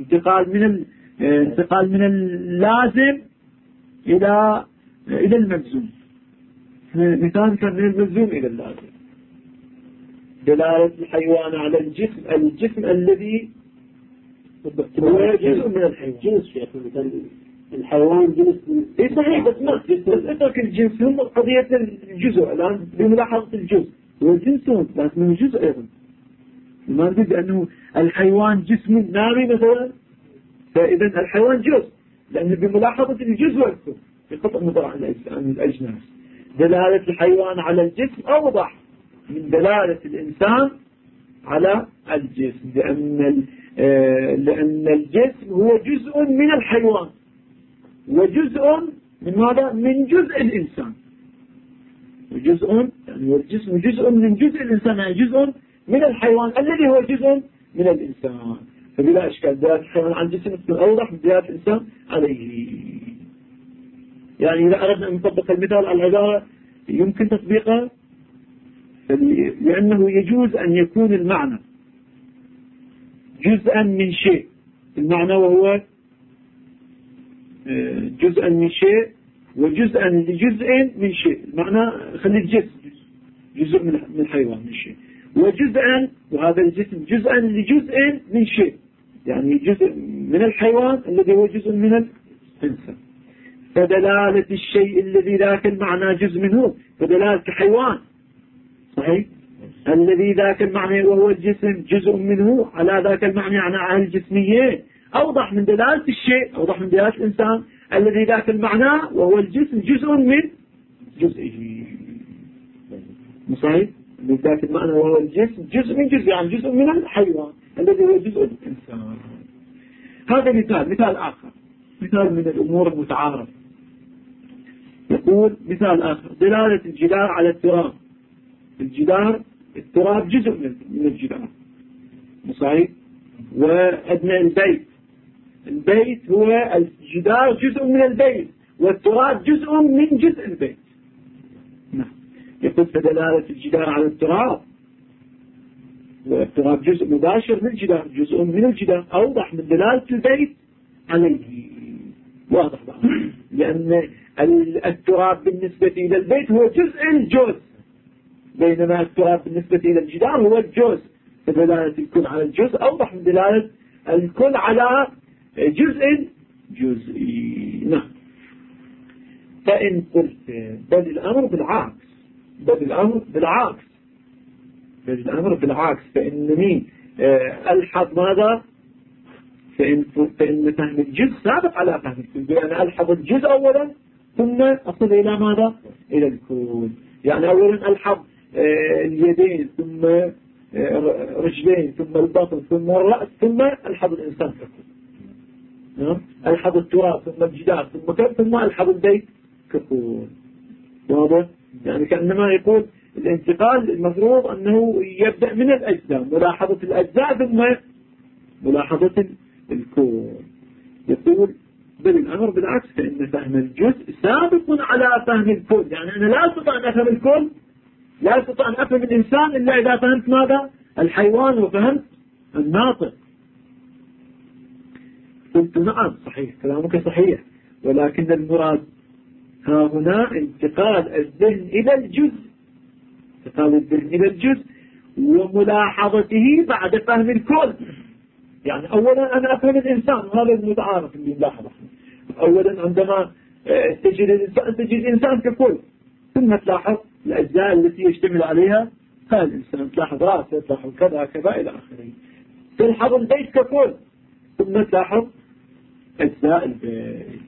انتقال من اللازم إلى الملزوم. مثال كان من الملزوم إلى اللازم، دلالة الحيوان على الجسم الذي هو جزء من الحيوان. جنس شيخ الحيوان جنس. اي صحيح، بس ما اترك الجنس، هم قضية الجزء الآن بملاحظة الجزء والجنس لكنه جزء أيضا. ما نقول بأنه الحيوان جسم نامي مثلا، فإذا الحيوان جزء، لأنه بملاحظة الجزء والكل بقطع النظر عن الأجناس. دلالة الحيوان على الجسم أوضح من دلالة الإنسان على الجسم، لأن الجسم هو جزء من الحيوان وجزء من ماذا؟ من جزء الإنسان. وجزء يعني الجسم جزء من جزء الإنسان، يعني جزء من الحيوان الذي هو جزء من الإنسان. فبلا إشكال دلالة الحيوان على الجسم تكون أوضح من دلالة الإنسان عليه. يعني إذا أردنا أن نطبق المثال على العبارة يمكن تطبيقها، لأنه يجوز أن يكون المعنى جزءا من شيء، المعنى وهو جزءا من شيء وجزءا لجزء من شيء، المعنى خلي الجسم جزء من الحيوان من شيء، وجزءا وهذا الجسم جزءا لجزء من شيء، يعني جزء من الحيوان الذي هو جزء من الإنسان. فدلالة الشيء الذي ذاك المعنى جزء منه، فدلالة حيوان صحيح الذي ذاك المعنى وهو الجسم جزء منه على ذاك المعنى على الجسمية أوضح من دلالة الشيء، أوضح من دلالة الإنسان الذي ذاك المعنى وهو الجسم جزء من جزئه. صحيح ذاك المعنى وهو الجسم جزء من جزء، يعني جزء من الحيوان الذي هو جزء الإنسان. هذا مثال آخر، مثال من الأمور المتعارفة. يقول مثال آخر دلالة الجدار على التراب. التراب جزء من الجدار صحيح. وأدنى البيت هو الجدار جزء من البيت والتراب جزء من جزء البيت. نعم. يقول فدلالة الجدار على التراب، والتراب جزء مباشر من الجدار، جزء من الجدار أوضح من دلالة البيت عليه. واضح بقى لأن التراب بالنسبة إلى البيت هو جزء بينما التراب بالنسبة إلى الجدار هو الجزء. فدلالة الكل على الجزء أوضح من دلالة الكل على جزئي. نعم. فإن قلت بل الأمر بالعكس فإنني ألحظ ماذا؟ فإن فهم الجزء سابق على فهم الكل، يعني ألحظ الجزء أولا ثم أصل إلى ماذا؟ إلى الكل. يعني أولا ألحظ اليدين ثم رجلين ثم البطن ثم الرأس ثم ألحظ الإنسان ككل. ألحظ التراب ثم الجدار ثم ألحظ البيت ككل. واضح؟ يعني كأنما يقول الانتقال المفروض أنه يبدأ من الأجزاء، ملاحظة الأجزاء ثم ملاحظة الكون. يقول بل الأمر بالعكس فإن فهم الجزء سابق على فهم الكل. يعني أنا لا أستطيع أن أفهم الكل، لا أستطيع أن أفهم الإنسان إلا إذا فهمت ماذا؟ الحيوان وفهمت الناطق. قلت نعم صحيح كلامك صحيح، ولكن المراد ها هنا انتقال الذهن إلى الجزء وملاحظته بعد فهم الكل. يعني أولا أنا أفهم الإنسان، وهذا المتعارف اللي نلاحظه. أولا عندما تجد الإنسان ككل، ثم تلاحظ الأجزاء التي يشتمل عليها هذا الإنسان، تلاحظ رأسه، تلاحظ كذا كذا إلى آخره. تلاحظ البيت ككل ثم تلاحظ أجزاء البيت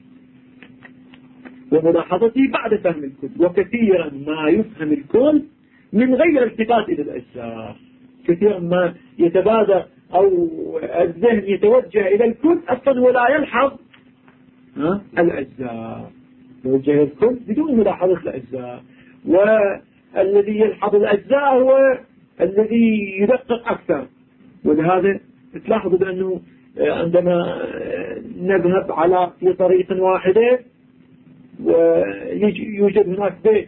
وملاحظته بعد فهم الكل. وكثيرا ما يفهم الكل من غير التفات إلى الأجزاء، كثيرا ما يتبادر أو الذهن يتوجه إلى الكل أصلا ولا يلحظ الأجزاء، يتوجه الكل بدون ملاحظة الأجزاء. والذي يلحظ الأجزاء هو الذي يدقق أكثر. ولهذا تلاحظوا بأنه عندما نذهب في طريق واحدة ويوجد هناك بيت،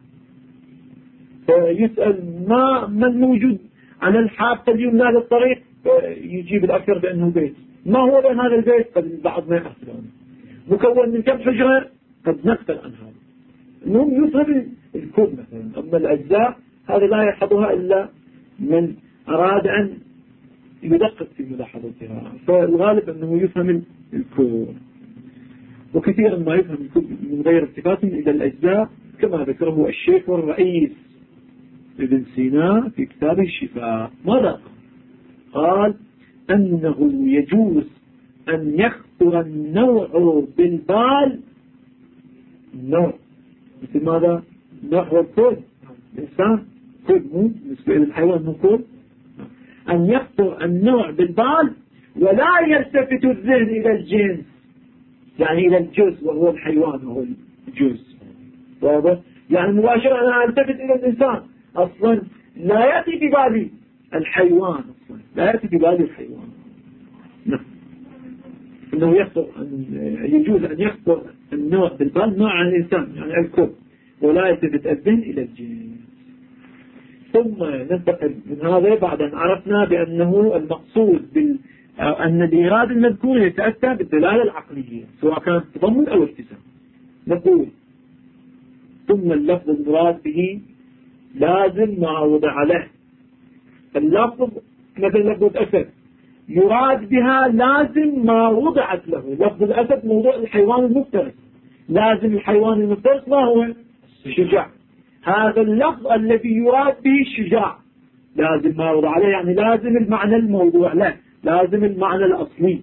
فيسأل ما الموجود على الحافة اليمنى للطريق، يجيب الأكثر بأنه بيت. ما هو بين هذا البيت؟ قد البعض ما يحصلون مكون من كم حجرة، قد نغفل عن هذا. المهم يفهم الكل مثلا، أما الأجزاء هذا لا يحضها إلا من أراد أن يدقق في ملاحظتها، فالغالب أنه يفهم الكون، وكثيرا ما يفهم الكون من غير التفات إلى الأجزاء كما ذكره الشيخ والرئيس ابن سينا في كتابه الشفاء. ماذا قال؟ أنه يجوز أن يخطر النوع بالبال، النوع مثل ماذا؟ نوع الكون، الإنسان كل مو بالنسبة للحيوان مو كل، أن يخطر النوع بالبال ولا يلتفت الذهن إلى الجنس، يعني إلى الجزء وهو الحيوان وهو الجزء، واضح؟ يعني مباشرة أنا ألتفت إلى الإنسان، أصلا لا يأتي في بالي الحيوان، أصلا لا يأتي في بالي الحيوان. نعم، إنه يخطر يجوز أن يخطر النوع بالبال نوع عن الإنسان يعني الكل، ولا يلتفت الذهن إلى الجنس. ثم ننتقل من هذا بعد أن عرفنا بأنه المقصود أن الإيراد المذكور يتأتى بالدلالة العقلية سواء كانت تضمن أو التزام. نقول ثم اللفظ المراد به لازم ما وضع له. اللفظ مثل لفظ أسد يراد بها لازم ما وضعت له. لفظ الأسد موضوع الحيوان المفترس، لازم الحيوان المفترس ما هو؟ الشجاع. هذا اللفظ الذي يراد به الشجاع لازم ما وضع له، يعني لازم المعنى الموضوع له، لازم المعنى الأصلي،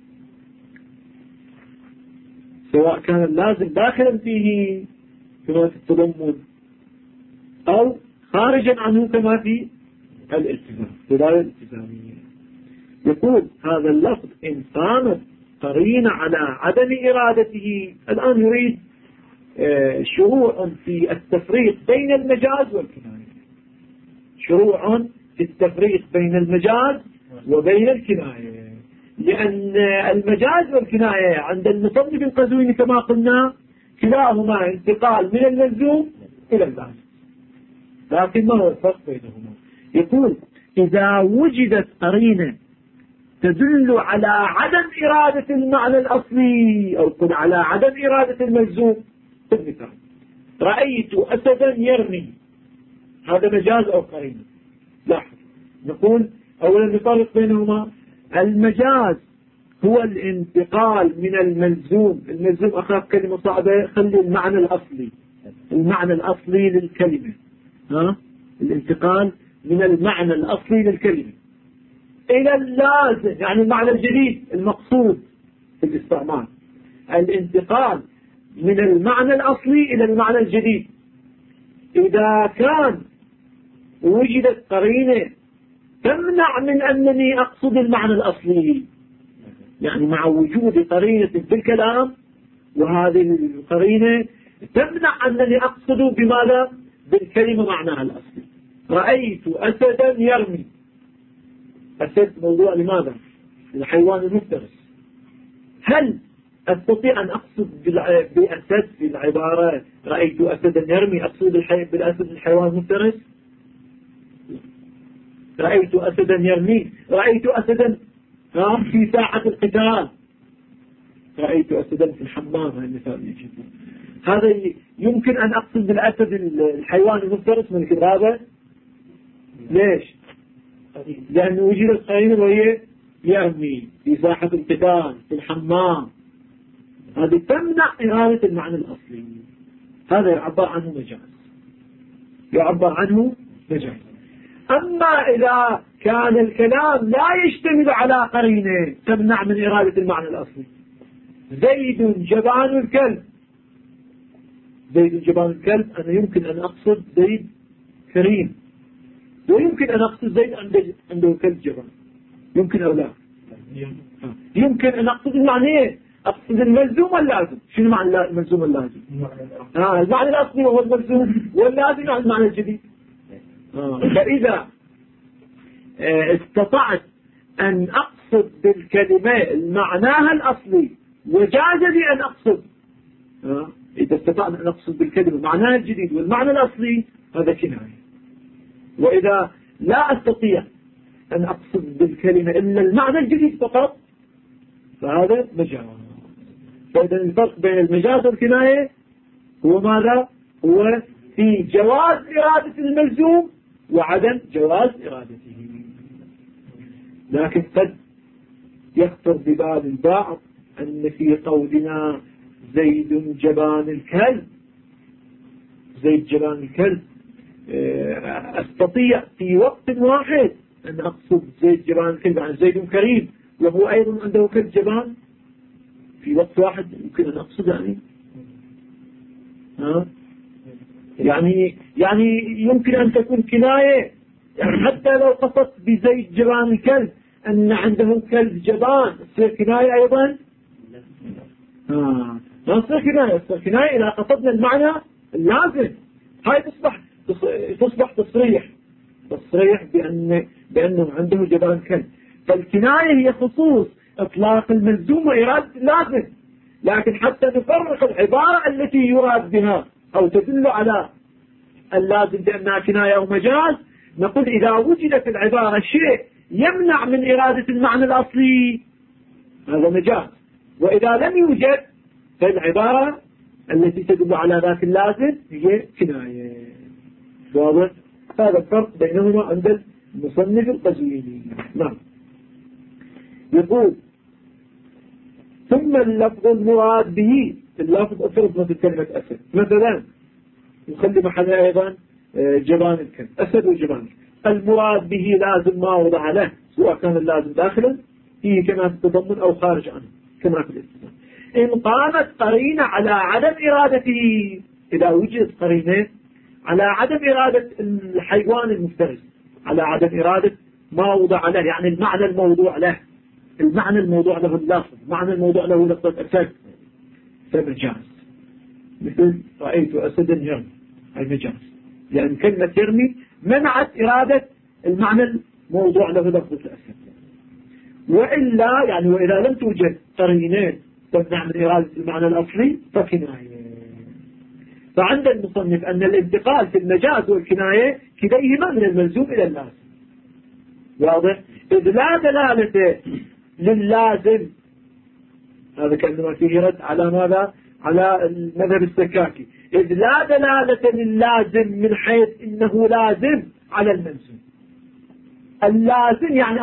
سواء كان اللازم داخلا فيه كما في التضمن أو خارجا عنه كما في الالتزام، دلالة الالتزامية. يقول هذا اللفظ إن قامت قرينة على عدم إرادته. الآن يريد شروع في التفريق بين المجاز والكناية، شروع في التفريق بين المجاز وبين الكناية، لأن المجاز والكناية عند المصنف القزويني كما قلنا كلاهما انتقال من الملزوم إلى المجاز، لكن ما هو الفرق بينهما؟ يقول إذا وجدت قرينة تدل على عدم إرادة المعنى الأصلي أو قل على عدم إرادة الملزوم. مثال رأيت أسدا يرمي، هذا مجاز أو قرينة. لاحظ، نقول أولا نفرق بينهما. المجاز هو الانتقال من الملزوم، الملزوم أخاف كلمة صعبة، خلي المعنى الأصلي، المعنى الأصلي للكلمة، الانتقال من المعنى الأصلي للكلمة إلى اللازم، يعني المعنى الجديد المقصود في الاستعمال. الانتقال من المعنى الأصلي إلى المعنى الجديد إذا كان وجدت قرينة تمنع من أنني أقصد المعنى الأصلي، يعني مع وجود قرينة في الكلام وهذه القرينة تمنع أنني أقصد بماذا؟ بالكلمة معناها الأصلي. رأيت أسدا يرمي، أسد موضوع لماذا؟ الحيوان المفترس. هل أستطيع أن أقصد بأسد في العبارة رأيت أسدا يرمي أقصد بالأسد الحيوان المفترس؟ رأيت أسدا يرمي، رأيت أسدا في ساحة القتال، رأيت أسدا في الحمام، هذا المثال يجي. هذا يمكن أن أقصد بالأسد الحيوان المفترس من الغابة. ليش؟ لأنه وجدت قرينة وهي يرمي في ساحة القتال في الحمام، هذه تمنع إرادة المعنى الأصلي. هذا يعبر عنه مجاز، يعبر عنه مجاز. أما إذا كان الكلام لا يشتمل على قرينة تمنع من إرادة المعنى الأصلي، زيد جبان الكلب، زيد جبان الكلب، أنا يمكن أن أقصد زيد كريم، ويمكن أن أقصد زيد عنده كلب جبان، يمكن أو لا؟ يمكن أن أقصد المعنى، أقصد الملزوم واللازم. شنو معنى الملزوم واللازم؟ المعنى الأصلي وهو الملزوم، واللازم يعني المعنى الجديد. فإذا استطعت أن أقصد بالكلمة معناها الأصلي وجاز لي أن أقصد، إذا استطعت أن أقصد بالكلمة معناها الجديد والمعنى الأصلي، هذا كناية. وإذا لا أستطيع أن أقصد بالكلمة إلا المعنى الجديد فقط، فهذا مجاز. فإذا الفرق بين المجاز والكناية هو ماذا؟ هو في جواز إرادة الملزوم وعدم جواز إرادته. لكن قد يخطر ببال البعض أن في قولنا زيد جبان الكلب، زيد جبان الكلب، أستطيع في وقت واحد أن أقصد زيد جبان الكلب عن زيد كريم وهو أيضا عنده كلب جبان في وقت واحد، يمكن أن أقصد يعني يمكن أن تكون كناية، يعني حتى لو قصدت بزيد جبان الكلب أن عنده كلب جبان تصير كناية أيضا. لا تصير كناية، تصير كناية إذا قصدنا المعنى اللازم. هاي تصبح تصريح بأنه عنده جبان كلب. فالكناية هي خصوص إطلاق الملزوم وإرادة اللازم. لكن حتى نفرق العبارة التي يراد بها أو تدل على اللازم بأنها كناية أو مجاز، نقول إذا وجد في العبارة شيء يمنع من إرادة المعنى الأصلي هذا مجاز، وإذا لم يوجد فالعبارة التي تدل على ذات اللازم هي كناية. واضح؟ هذا الفرق بينهما عند المصنف القزويني. نعم. يقول ثم اللفظ المراد به، اللفظ أفرض مثل كلمة أسد مثلا، يخلي محلها أيضا جبان الكلب، أسد وجبان. المراد به لازم ما وضع له، سواء كان اللازم داخلا فيه كما في التضمن أو خارج عنه كما في الاستثناء. إن قامت قرينة على عدم إرادته، إذا وجدت قرينة على عدم إرادة الحيوان المفترس، على عدم إرادة ما وضع له، يعني المعنى الموضوع له، المعنى الموضوع له اللفظ، معنى الموضوع له لفظة أسد، فمجاز. مثل رأيت أسدا يرمي، هي مجاز، لأن كلمة يرمي منعت إرادة المعنى الموضوع له لفظة الأسد. وإلا يعني وإذا لم توجد قرينين تمنع من إرادة المعنى الأصلي فكناية. فعند المصنف أن الانتقال في المجاز والكناية كليهما من الملزوم إلى اللازم. واضح؟ إذ لا دلالة لللازم، هذا كأنما فيه رد على ماذا؟ على المذهب السكاكي. إذ لا دلالة لللازم من حيث إنه لازم على الملزوم. اللازم يعني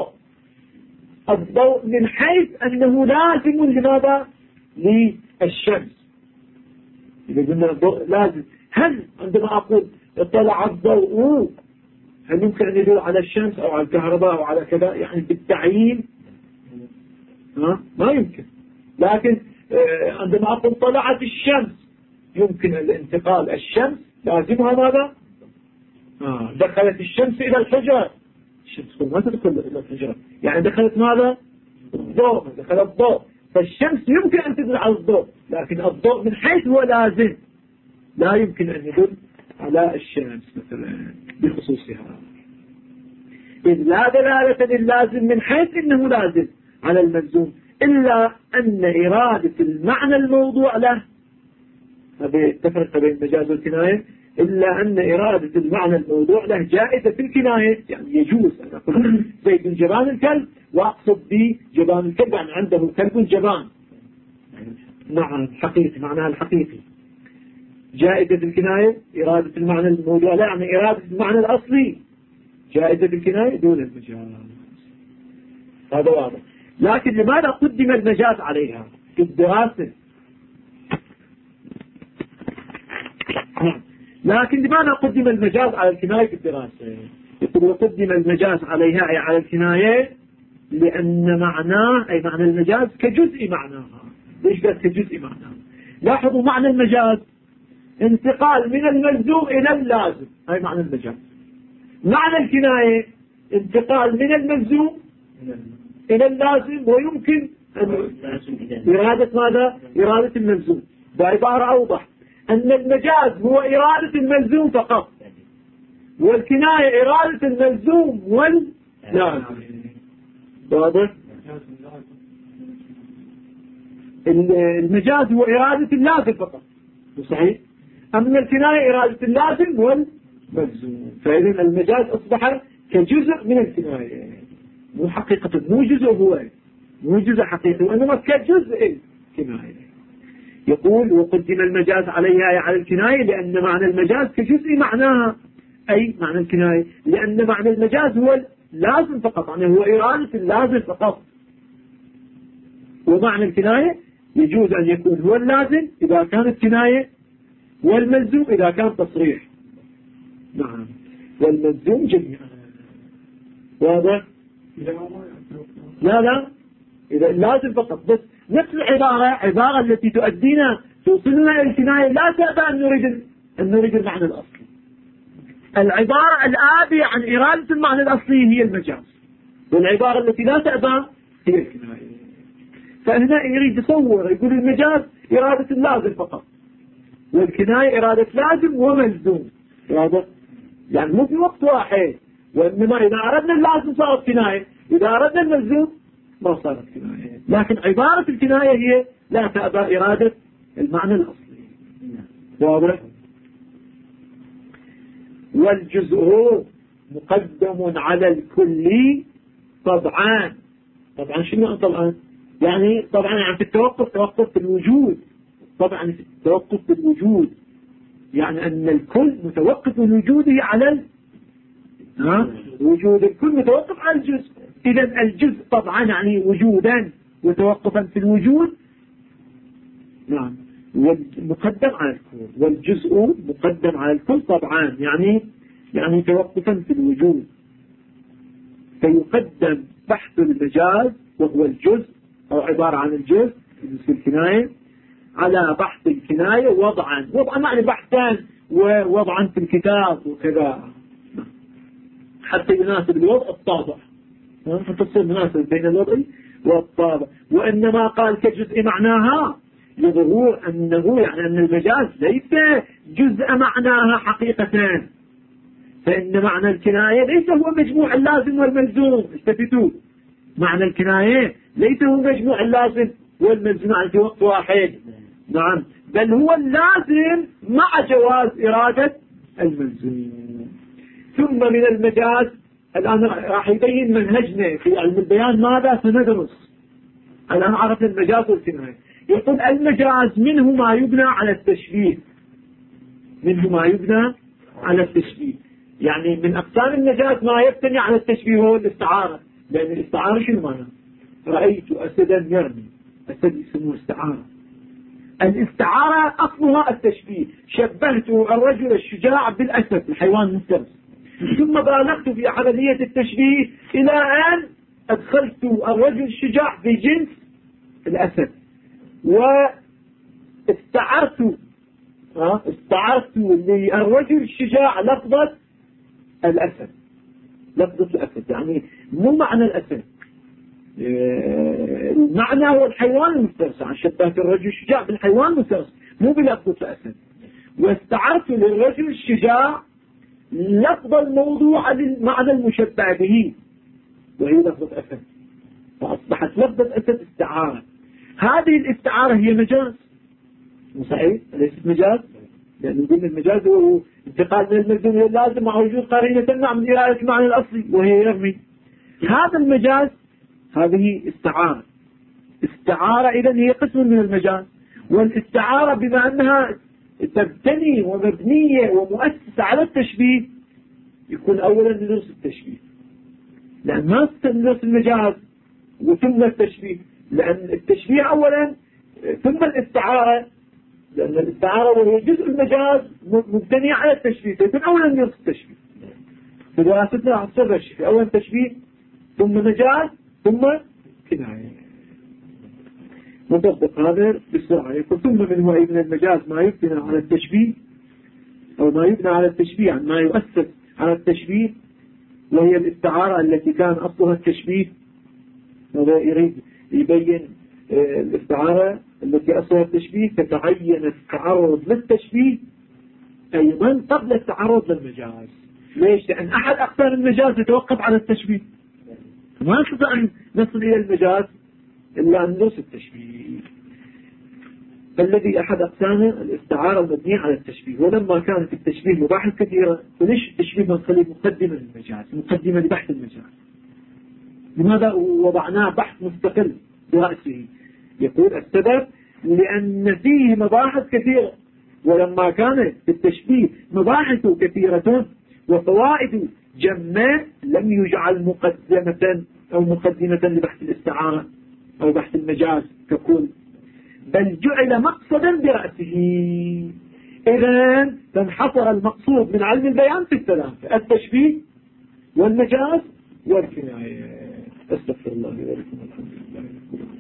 الضوء من حيث أنه لازم لماذا؟ للشمس. إذا قلنا الضوء لازم، هل عندما أقول اطلع الضوء هل يمكن أن يدل على الشمس أو على الكهرباء أو على كذا يعني بالتعيين؟ ما يمكن. لكن عندما أقول طلعت الشمس يمكن الانتقال. الشمس لازمها ماذا؟ دخلت الشمس إلى الحجرة، الشمس ما تدخل إلى الحجرة، يعني دخلت ماذا؟ الضوء، دخل الضوء. فالشمس يمكن أن تدل على الضوء، لكن الضوء من حيث هو لازم لا يمكن أن يدل على الشمس مثلا بخصوصها. إذ لا دلالة للازم من حيث إنه لازم على الملزوم، إلا أن إرادة المعنى الموضوع له، هذه التفرقة بين المجاز والكناية، إلا أن إرادة المعنى الموضوع له جائزة في الكناية، يعني يجوز أن أقول زيد جبان الكلب وأقصد به جبان الكلب يعني عنده كلب جبان، معنى حقيقي، معناها الحقيقي. جائزة في الكناية إرادة المعنى الموضوع له، يعني إرادة المعنى الأصلي جائزة في الكناية دون المجاز. هذا واضح. لكن لماذا قدم المجاز عليها في الدراسة؟ لكن لماذا قدم المجاز على الكناية في الدراسة؟ يقول قدم المجاز عليها أي على الكناية لأن معناه أي معنى المجاز كجزء معناها. ليش قال كجزء معناها؟ لاحظوا معنى المجاز انتقال من الملزوم إلى اللازم، هاي معنى المجاز. معنى الكناية انتقال من الملزوم إلى اللازم، ويمكن إرادة ماذا؟ إرادة الملزوم. بعبارة أوضح أن المجاز هو إرادة الملزوم فقط، والكناية إرادة الملزوم واللازم. واضح؟ المجاز هو إرادة اللازم فقط، صحيح؟ أما الكناية إرادة اللازم والملزوم. فإذن المجاز أصبح كجزء من الكناية، مو حقيقة، مو جزء هو، مو جزء حقيقي، وإنما كجزء الكناية. يقول وقدم المجاز عليها على الكناية لأن معنى المجاز كجزء معناها، أي معنى الكناية، لأن معنى المجاز هو اللازم فقط، يعني هو إرادة اللازم فقط. ومعنى الكناية يجوز أن يكون هو اللازم إذا كانت كناية، والملزوم إذا كان تصريح. نعم، والملزوم جميعا. واضح؟ لا إذا لازم فقط. بس نفس العبارة التي تؤدينا توصلنا إلى الكناية لا تأبى أن نريد المعنى الأصلي. العبارة الآبية عن إرادة المعنى الأصلي هي المجاز، والعبارة التي لا تأبى هي الكناية. فهنا يريد يصور، يقول المجاز إرادة اللازم فقط، والكناية إرادة لازم وملزوم. واضح؟ يعني مو في وقت واحد، وإنما إذا أردنا اللازم صارت كناية، إذا أردنا الملزوم ما صارت كناية. لكن عبارة الكناية هي لا تأبى إرادة المعنى الأصلي. واضح؟ والجزء مقدم على الكلي طبعا. طبعا شنو طبعا؟ يعني طبعا يعني في التوقف، توقف في الوجود. طبعا في التوقف في الوجود يعني أن الكل متوقف من وجوده على وجود الكل متوقف على الجزء. إذا الجزء طبعا يعني وجودا وتوقفا في الوجود. نعم، مقدم على الكل، والجزء مقدم على الكل طبعا يعني توقفا في الوجود. فيقدم بحث المجاز وهو الجزء أو عبارة عن الجزء في الكناية على بحث الكناية وضعا يعني بحثا ووضعا في الكتاب وكذا، حتى يناسب الوضع الطابع، حتى تصير مناسب بين الوضع والطابع. وإنما قال كجزء معناها لظهور أنه يعني أن المجاز ليس جزء معناها حقيقة، فإن معنى الكناية ليس هو مجموع اللازم والملزوم. استفتوا، معنى الكناية ليس هو مجموع اللازم والملزوم في وقت واحد. نعم، بل هو اللازم مع جواز إرادة الملزوم. ثم من المجاز الآن راح يبين منهجنا في علم البيان ماذا سندرس. الآن عرفنا المجاز والكناية. يقول المجاز منه ما يبنى على التشبيه، منه ما يبنى على التشبيه. يعني من أقسام المجاز ما يبتني على التشبيه هو الاستعارة. لأن الاستعارة شنو معنى؟ رأيت أسدا يرمي، أسد اسمه استعارة. الاستعارة أصلها التشبيه. شبهت الرجل الشجاع بالأسد الحيوان المفترس، ثم بالغت في عملية التشبيه إلى أن أدخلت الرجل الشجاع في جنس الأسد، واستعرت للرجل الشجاع لفظة الأسد. لفظة الأسد يعني مو معنى الأسد، المعنى هو الحيوان المفترس. عن شبهت الرجل الشجاع بالحيوان المفترس مو بلفظة الأسد. واستعرت للرجل الشجاع لفظ الموضوع للمعنى المشبه به وهي لفظة أسد، فأصبحت لفظة أسد استعارة. هذه الاستعارة هي مجاز، مو صحيح؟ ليست مجاز، لأن نقول المجاز هو انتقال من الملزوم إلى اللازم مع وجود قرينة تمنع من إرادة المعنى الأصلي وهي يرمي. هذا المجاز هذه استعارة. استعارة إذن هي قسم من المجاز. والاستعارة بما أنها تبتني ومبنية ومؤسسة على التشبيه يكون أولا ندرس التشبيه، لأن ما ندرس المجاز وثم التشبيه، لأن التشبيه أولا ثم الاستعارة، لأن الاستعارة وهي جزء المجاز مبتني على التشبيه، فيكون أولا ندرس التشبيه. في دراستنا راح تصير الشيء أولا تشبيه ثم مجاز ثم كناية. نطبق هذا بسرعة. يقول ثم منه أي من المجاز ما يبنى على التشبيه أو ما يبنى على التشبيه يعني ما يؤسس على التشبيه، وهي الاستعارة التي كان أصلها التشبيه. هذا يريد يبين الاستعارة التي أصلها التشبيه تتعين التعرض للتشبيه أيضا قبل التعرض للمجاز. ليش؟ لأن أحد أقسام المجاز يتوقف على التشبيه، ما نستطيع أن نصل إلى المجاز إلا أن ندرس التشبيه. فالذي أحد أقسامه الاستعارة المبنية على التشبيه. ولما كانت التشبيه مباحث كثيرة، فليش التشبيه بنخليه مقدمة للمجاز، مقدمة لبحث المجاز؟ لماذا وضعناه بحث مستقل برأسه؟ يقول السبب لأن فيه مباحث كثيرة، ولما كانت التشبيه مباحث كثيرة وفوائد جمة لم يجعل مقدمة أو مقدمة لبحث الاستعارة أو بحث المجاز ككل، بل جعل مقصدا برأسه. إذن فانحصر المقصود من علم البيان في الثلاثة: التشبيه والمجاز والكناية. استغفر الله لي ولكم، الحمد لله.